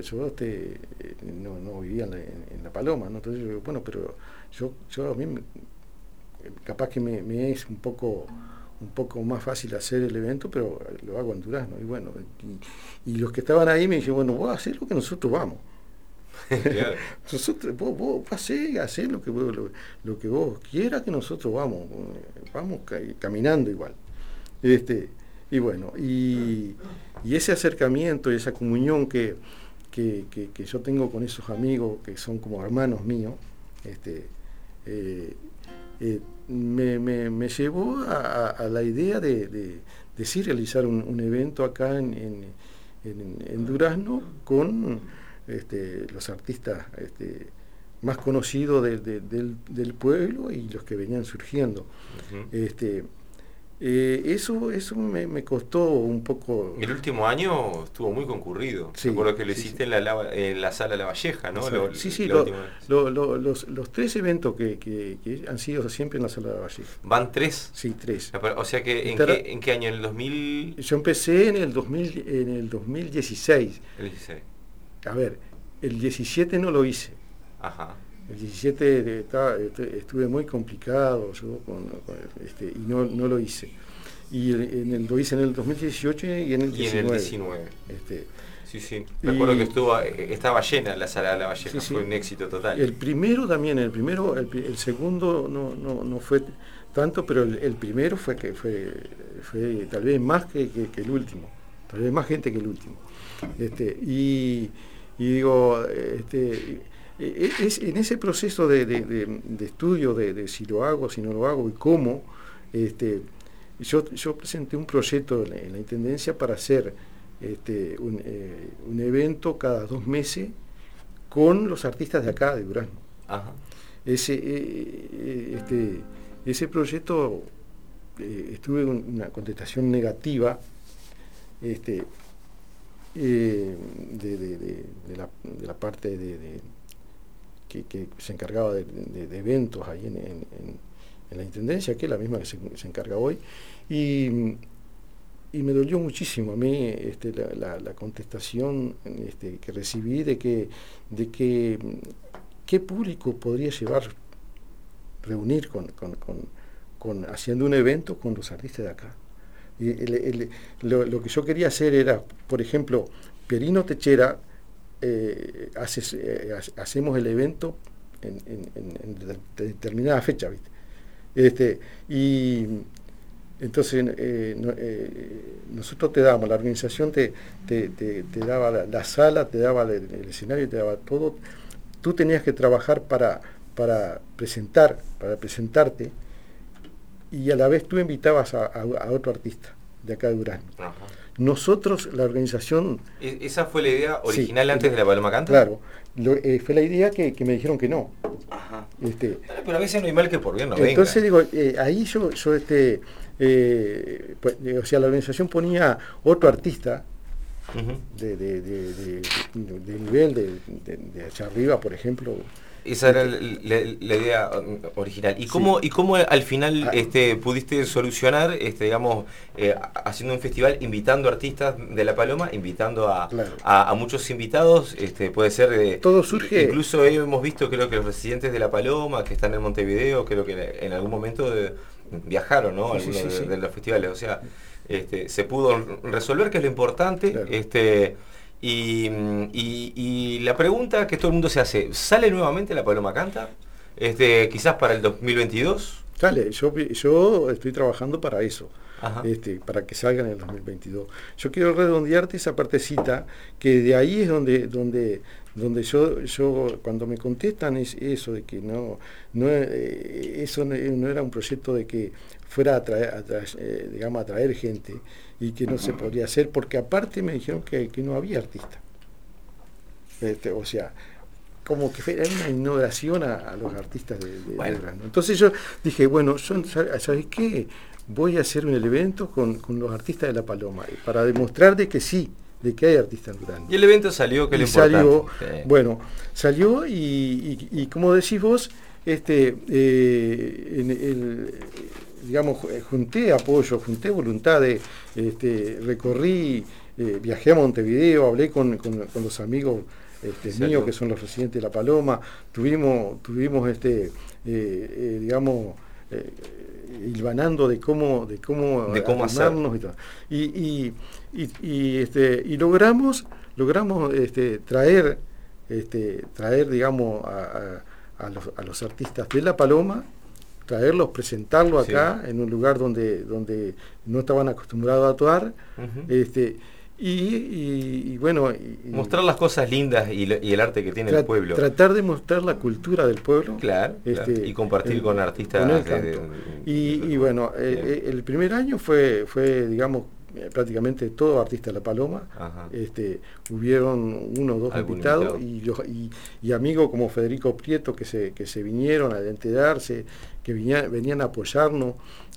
[SPEAKER 16] no vivía en La Paloma, ¿no? Entonces yo, bueno, pero yo a mí capaz que me es un poco más fácil hacer el evento, pero lo hago en Durazno, y bueno, y los que estaban ahí me dijeron, bueno, vos hacés lo que nosotros vamos. Claro. Nosotros, vos hacés lo que vos quieras, que nosotros vamos caminando igual. Y bueno, y ese acercamiento y esa comunión que yo tengo con esos amigos que son como hermanos míos, me llevó a la idea de sí realizar un evento acá en Durazno con los artistas más conocidos del pueblo y los que venían surgiendo. Eso me costó un poco.
[SPEAKER 2] El último año estuvo muy concurrido.
[SPEAKER 16] Sí,
[SPEAKER 2] recuerdo que lo hiciste en la sala La Valleja, ¿no?
[SPEAKER 16] Los 3 eventos que han sido siempre en la sala La Valleja.
[SPEAKER 2] ¿Van 3?
[SPEAKER 16] Sí, 3.
[SPEAKER 2] O sea que ¿en qué año? ¿En el 2000?
[SPEAKER 16] Yo empecé en el 2016.
[SPEAKER 2] El 16.
[SPEAKER 16] A ver, el 17 no lo hice.
[SPEAKER 2] Ajá.
[SPEAKER 16] El 17 estuve muy complicado yo y no lo hice. Y lo hice en el 2018 y en el 19.
[SPEAKER 2] Sí. Recuerdo que estaba llena la sala de La Valleja, fue un éxito total.
[SPEAKER 16] El primero también, el segundo no fue tanto, pero el primero fue tal vez más que el último, tal vez más gente que el último. Y digo, es en ese proceso de estudio de si lo hago, si no lo hago y cómo, yo presenté un proyecto en la Intendencia para hacer un evento cada 2 meses con los artistas de acá, de Durazno.
[SPEAKER 2] Ajá.
[SPEAKER 16] Ese proyecto estuve en una contestación negativa de la parte que se encargaba de eventos ahí en la Intendencia, que es la misma que se encarga hoy, y me dolió muchísimo a mí la contestación que recibí de que qué público podría reunir haciendo un evento con los artistas de acá. Y lo que yo quería hacer era, por ejemplo, Perino Techera, hacemos el evento en determinada fecha, ¿viste? Y entonces nosotros te dábamos, la organización te daba la sala, te daba el escenario, te daba todo. Tú tenías que trabajar para presentarte, y a la vez tú invitabas a otro artista de acá de Durazno.
[SPEAKER 2] Ajá.
[SPEAKER 16] Nosotros, la organización...
[SPEAKER 2] ¿Esa fue la idea original antes de la Paloma Canta?
[SPEAKER 16] Claro, fue la idea que me dijeron que no.
[SPEAKER 2] Ajá. Pero a veces no hay mal que por bien no
[SPEAKER 16] entonces
[SPEAKER 2] venga.
[SPEAKER 16] Digo, ahí yo o sea, la organización ponía otro artista de nivel de allá arriba, por ejemplo.
[SPEAKER 2] Esa era la idea original. ¿Y cómo al final pudiste solucionar, haciendo un festival, invitando artistas de La Paloma, invitando a muchos invitados? Puede ser
[SPEAKER 16] todo surge.
[SPEAKER 2] Incluso hemos visto, creo que los residentes de La Paloma que están en Montevideo, creo que en algún momento viajaron, ¿no? Algunos de los festivales. O sea, se pudo resolver, que es lo importante. Claro. Y la pregunta que todo el mundo se hace, ¿sale nuevamente La Paloma Canta? Quizás para el 2022.
[SPEAKER 16] Sale, yo estoy trabajando para eso.
[SPEAKER 2] Ajá.
[SPEAKER 16] Para que salga en el 2022. Yo quiero redondearte esa partecita, que de ahí es donde yo cuando me contestan es eso de que eso no era un proyecto de que fuera a atraer gente y que no se podría hacer, porque aparte me dijeron que no había artista. O sea, como que era una ignoración a los artistas de Durazno. Entonces yo dije, bueno, ¿sabes qué? Voy a hacer un evento con los artistas de La Paloma para demostrar de que sí, de que hay artistas en Durazno.
[SPEAKER 2] Y el evento salió, que le importante.
[SPEAKER 16] Salió y como decís vos, junté apoyo, junté voluntades, recorrí, viajé a Montevideo, hablé con los amigos míos que son los residentes de La Paloma, tuvimos hilvanando de cómo
[SPEAKER 2] hacernos
[SPEAKER 16] y todo. Y logramos traer digamos a los artistas de La Paloma, traerlos, presentarlo acá en un lugar donde no estaban acostumbrados a actuar, y bueno...
[SPEAKER 2] mostrar las cosas lindas y el arte que tiene el pueblo.
[SPEAKER 16] Tratar de mostrar la cultura del pueblo.
[SPEAKER 2] Claro, y compartir con artistas.
[SPEAKER 16] Con el canto. Y bueno, el primer año fue digamos, prácticamente todo artista de La Paloma. Hubieron 1 o 2 invitados y amigos como Federico Prieto que se vinieron a enterarse, que venían a apoyarnos.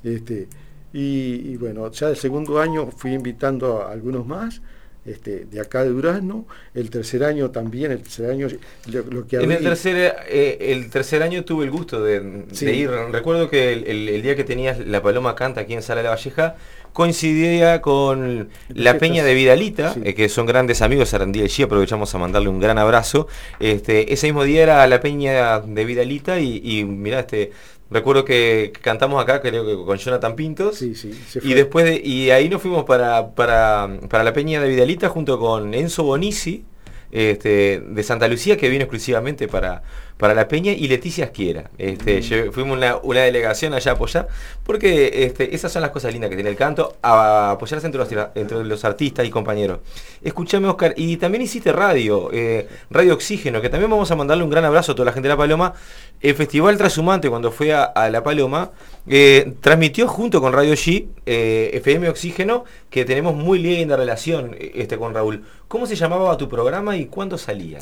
[SPEAKER 16] Y bueno, ya el segundo año fui invitando a algunos más, de acá de Durazno. El tercer año también, lo que
[SPEAKER 2] en el tercer año tuve el gusto de ir. Recuerdo que el día que tenías La Paloma Canta aquí en Sala La Valleja, coincidía con la Peña de Vidalita, que son grandes amigos, Sarandí y Gia, aprovechamos a mandarle un gran abrazo. Ese mismo día era la Peña de Vidalita y mirá, recuerdo que cantamos acá, creo que con Jonathan Pintos, y después y ahí nos fuimos para la Peña de Vidalita junto con Enzo Bonisi, de Santa Lucía, que vino exclusivamente para la Peña, y Leticia Esquiera. Fuimos una delegación allá a apoyar, porque esas son las cosas lindas que tiene el canto, a apoyarse entre los artistas y compañeros. Escuchame, Oscar, y también hiciste radio Oxígeno, que también vamos a mandarle un gran abrazo a toda la gente de La Paloma. El Festival Trashumante, cuando fue a La Paloma, transmitió junto con Radio G, FM Oxígeno, que tenemos muy linda relación con Raúl. ¿Cómo se llamaba tu programa y cuándo salía?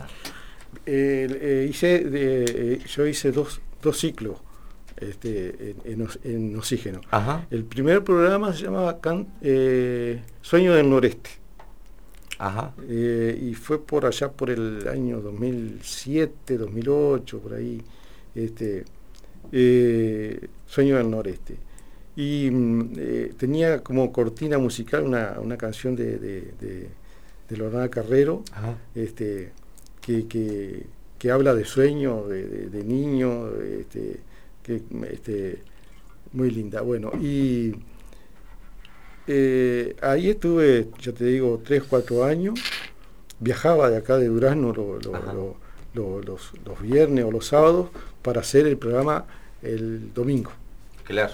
[SPEAKER 16] Yo hice dos ciclos en Oxígeno.
[SPEAKER 2] Ajá.
[SPEAKER 16] El primer programa se llamaba Sueño del Noreste.
[SPEAKER 2] Ajá.
[SPEAKER 16] Y fue por allá por el año 2007, 2008, por ahí. Sueño del Noreste. Y tenía como cortina musical una canción de Lorena Carrero, que habla de sueño, de niño, muy linda. Bueno, y ahí estuve, ya te digo, 3-4 años. Viajaba de acá de Durazno los viernes o los sábados para hacer el programa el domingo.
[SPEAKER 2] Claro.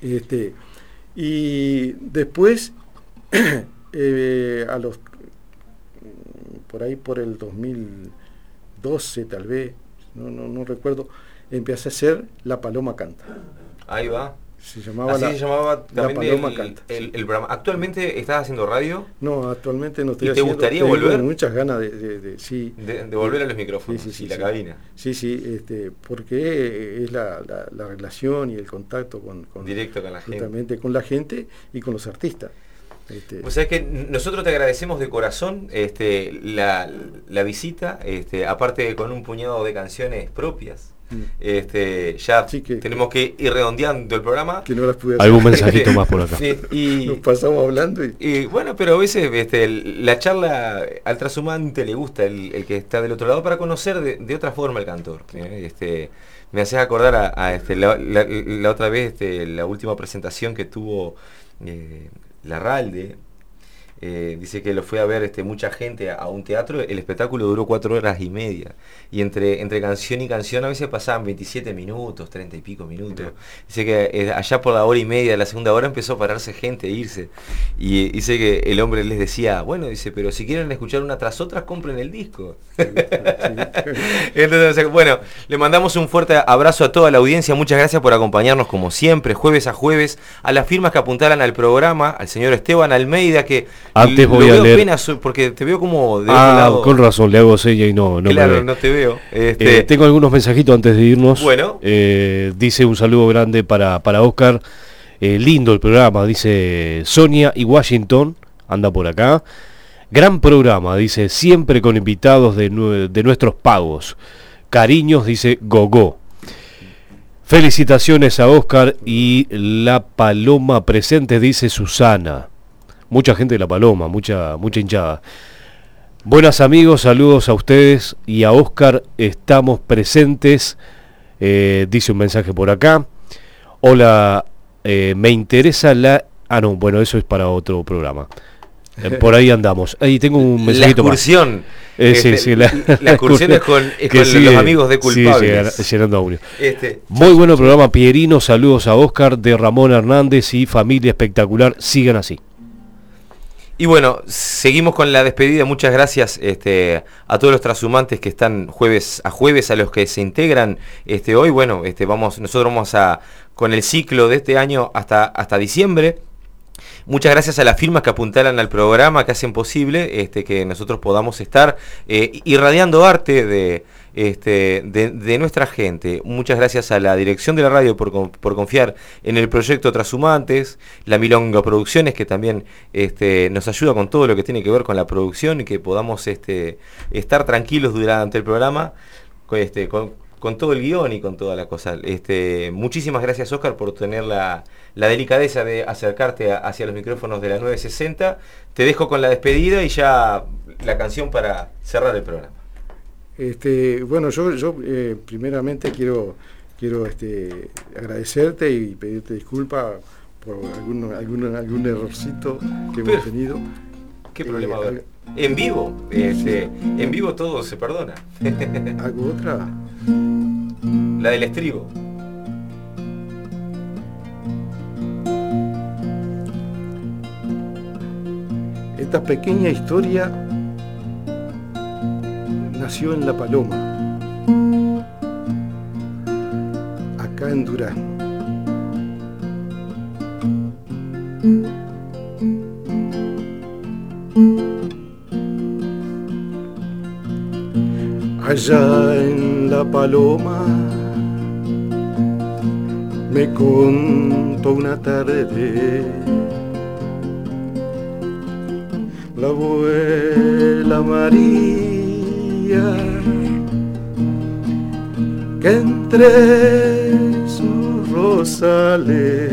[SPEAKER 16] Y después por ahí por el 2012 tal vez, no recuerdo, empecé a hacer La Paloma Canta.
[SPEAKER 2] Ahí va.
[SPEAKER 16] Se llamaba
[SPEAKER 2] se llamaba también
[SPEAKER 16] La Paloma Canta.
[SPEAKER 2] El programa. ¿Actualmente estás haciendo radio?
[SPEAKER 16] No, actualmente no estoy
[SPEAKER 2] haciendo. ¿Y te gustaría
[SPEAKER 16] tengo
[SPEAKER 2] volver?
[SPEAKER 16] Muchas ganas de
[SPEAKER 2] volver a los micrófonos y la cabina.
[SPEAKER 16] Sí, porque es la relación y el contacto con
[SPEAKER 2] directo con la gente.
[SPEAKER 16] Justamente con la gente y con los artistas.
[SPEAKER 2] O sea, es que nosotros te agradecemos de corazón la visita, aparte con un puñado de canciones propias. Ya tenemos que ir redondeando el programa.
[SPEAKER 16] Que no las pude hacer.
[SPEAKER 6] Algún mensajito más por acá.
[SPEAKER 16] Y nos pasamos hablando.
[SPEAKER 2] Y bueno, pero a veces la charla al trashumante le gusta el que está del otro lado para conocer de otra forma el cantor. Me haces acordar a la otra vez, la última presentación que tuvo Larralde. Dice que lo fue a ver mucha gente a un teatro. El espectáculo duró 4 horas y media y entre canción y canción a veces pasaban 27 minutos, 30 y pico minutos. Dice que allá por la hora y media de la segunda hora empezó a pararse gente e irse, y dice que el hombre les decía, bueno, dice, pero si quieren escuchar una tras otra, compren el disco. Entonces, bueno, le mandamos un fuerte abrazo a toda la audiencia. Muchas gracias por acompañarnos como siempre, jueves a jueves, a las firmas que apuntaran al programa, al señor Esteban Almeida, que
[SPEAKER 6] antes voy a leer
[SPEAKER 2] pena porque te veo como de otro lado.
[SPEAKER 6] Con razón, le hago seña y no
[SPEAKER 2] claro,
[SPEAKER 6] me ve.
[SPEAKER 2] No te veo.
[SPEAKER 6] Tengo algunos mensajitos antes de irnos.
[SPEAKER 2] Bueno.
[SPEAKER 6] Dice un saludo grande para Oscar. Lindo el programa, dice Sonia y Washington, anda por acá. Gran programa, dice, siempre con invitados de nuestros pagos. Cariños, dice Gogó. Felicitaciones a Oscar y La Paloma presente, dice Susana. Mucha gente de La Paloma, mucha hinchada. Buenas amigos, saludos a ustedes y a Oscar, estamos presentes, dice un mensaje por acá. Hola, me interesa no, bueno, eso es para otro programa. Por ahí andamos. Ahí tengo un mensajito
[SPEAKER 2] la excursión.
[SPEAKER 6] La
[SPEAKER 2] excursión es con los amigos de Culpables.
[SPEAKER 6] Sí, llenando audio. Muy bueno programa, Pierino. Saludos a Oscar, de Ramón Hernández y familia espectacular. Sigan así.
[SPEAKER 2] Y bueno, seguimos con la despedida. Muchas gracias a todos los trashumantes que están jueves, a los que se integran hoy. Bueno, nosotros vamos con el ciclo de este año hasta diciembre. Muchas gracias a las firmas que apuntalan al programa, que hacen posible que nosotros podamos estar irradiando arte de nuestra gente. Muchas gracias a la dirección de la radio por confiar en el proyecto Trashumantes, la Milonga Producciones, que también nos ayuda con todo lo que tiene que ver con la producción y que podamos estar tranquilos durante el programa con todo el guión y con toda la cosa. Muchísimas gracias, Oscar, por tener la delicadeza de acercarte hacia los micrófonos de la 960. Te dejo con la despedida y ya la canción para cerrar el programa.
[SPEAKER 16] Bueno, yo primeramente quiero agradecerte y pedirte disculpas por algún errorcito que hemos tenido.
[SPEAKER 2] ¿Qué problema va a haber? En vivo, en vivo todo se perdona.
[SPEAKER 16] ¿Hago otra?
[SPEAKER 2] La del estribo.
[SPEAKER 16] Esta pequeña historia nació en La Paloma, acá en Durán. Allá en La Paloma me contó una tarde la abuela María, que entre sus rosales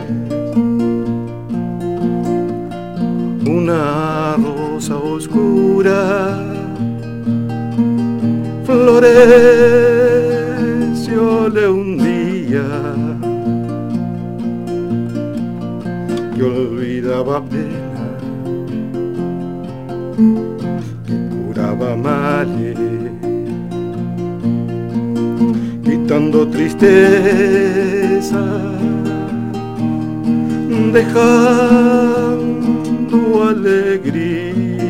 [SPEAKER 16] una rosa oscura florecióle un día que olvidaba pena, que curaba males, quitando tristeza, dejando alegría.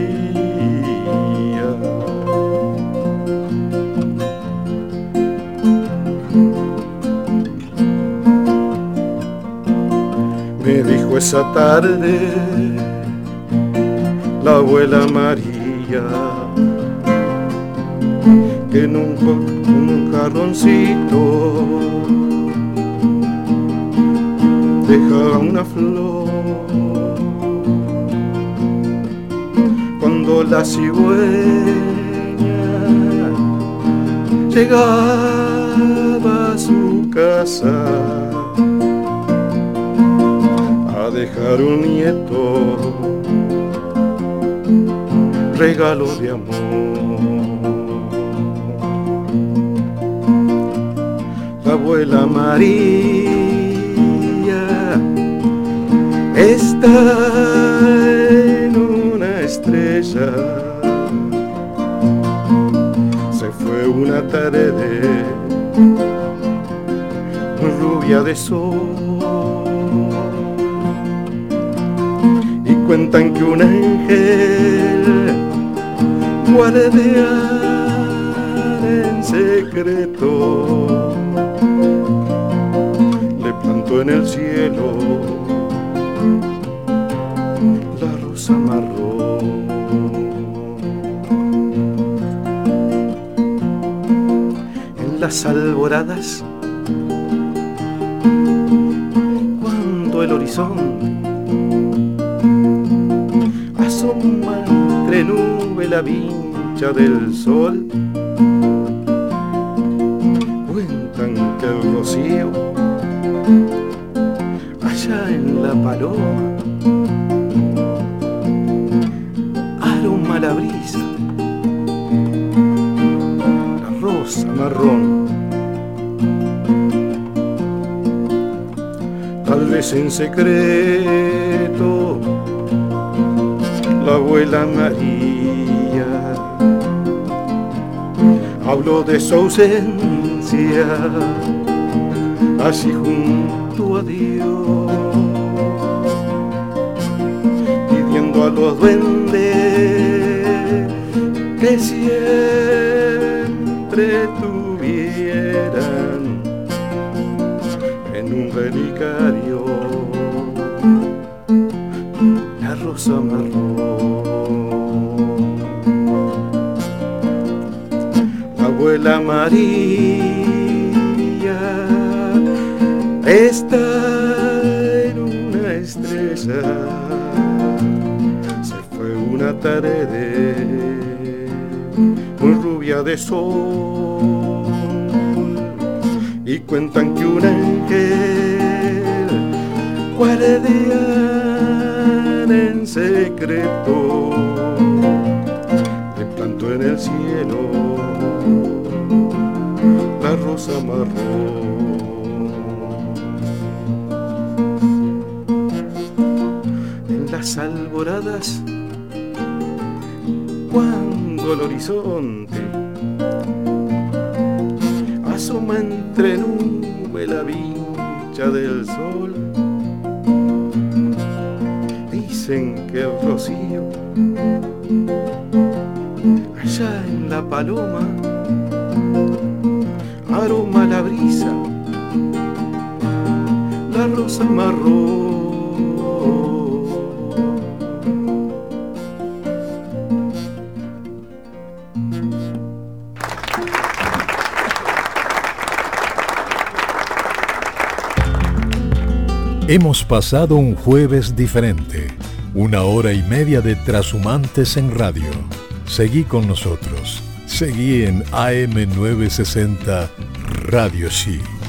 [SPEAKER 16] Me dijo esa tarde la abuela María que en un jarroncito deja una flor. Cuando la cigüeña llegaba a su casa a dejar un nieto, regalo de amor. La abuela María está en una estrella, se fue una tarde rubia de sol. Cuentan que un ángel guardián en secreto le plantó en el cielo la rosa marrón. En las alboradas, cuando el horizonte asoma entre nube la vincha del sol, cuentan que el rocío allá en La Paloma aroma la brisa, la rosa marrón. Tal vez en secreto la abuela María habló de su ausencia, así junto a Dios, pidiendo a los duendes que siempre tuvieran en un relicario la rosa marrón. La abuela María está en una estrella, se fue una tarde muy rubia de sol, y cuentan que un ángel guardián en secreto le plantó en el cielo la rosa marrón. En las alboradas, cuando el horizonte asoma entre nubes la vincha del sol, dicen que el rocío allá en la paloma aroma la brisa, la rosa marrón.
[SPEAKER 1] Hemos pasado un jueves diferente, 1 hora y media de Trashumantes en radio. Seguí con nosotros, seguí en AM960 Radio Shi.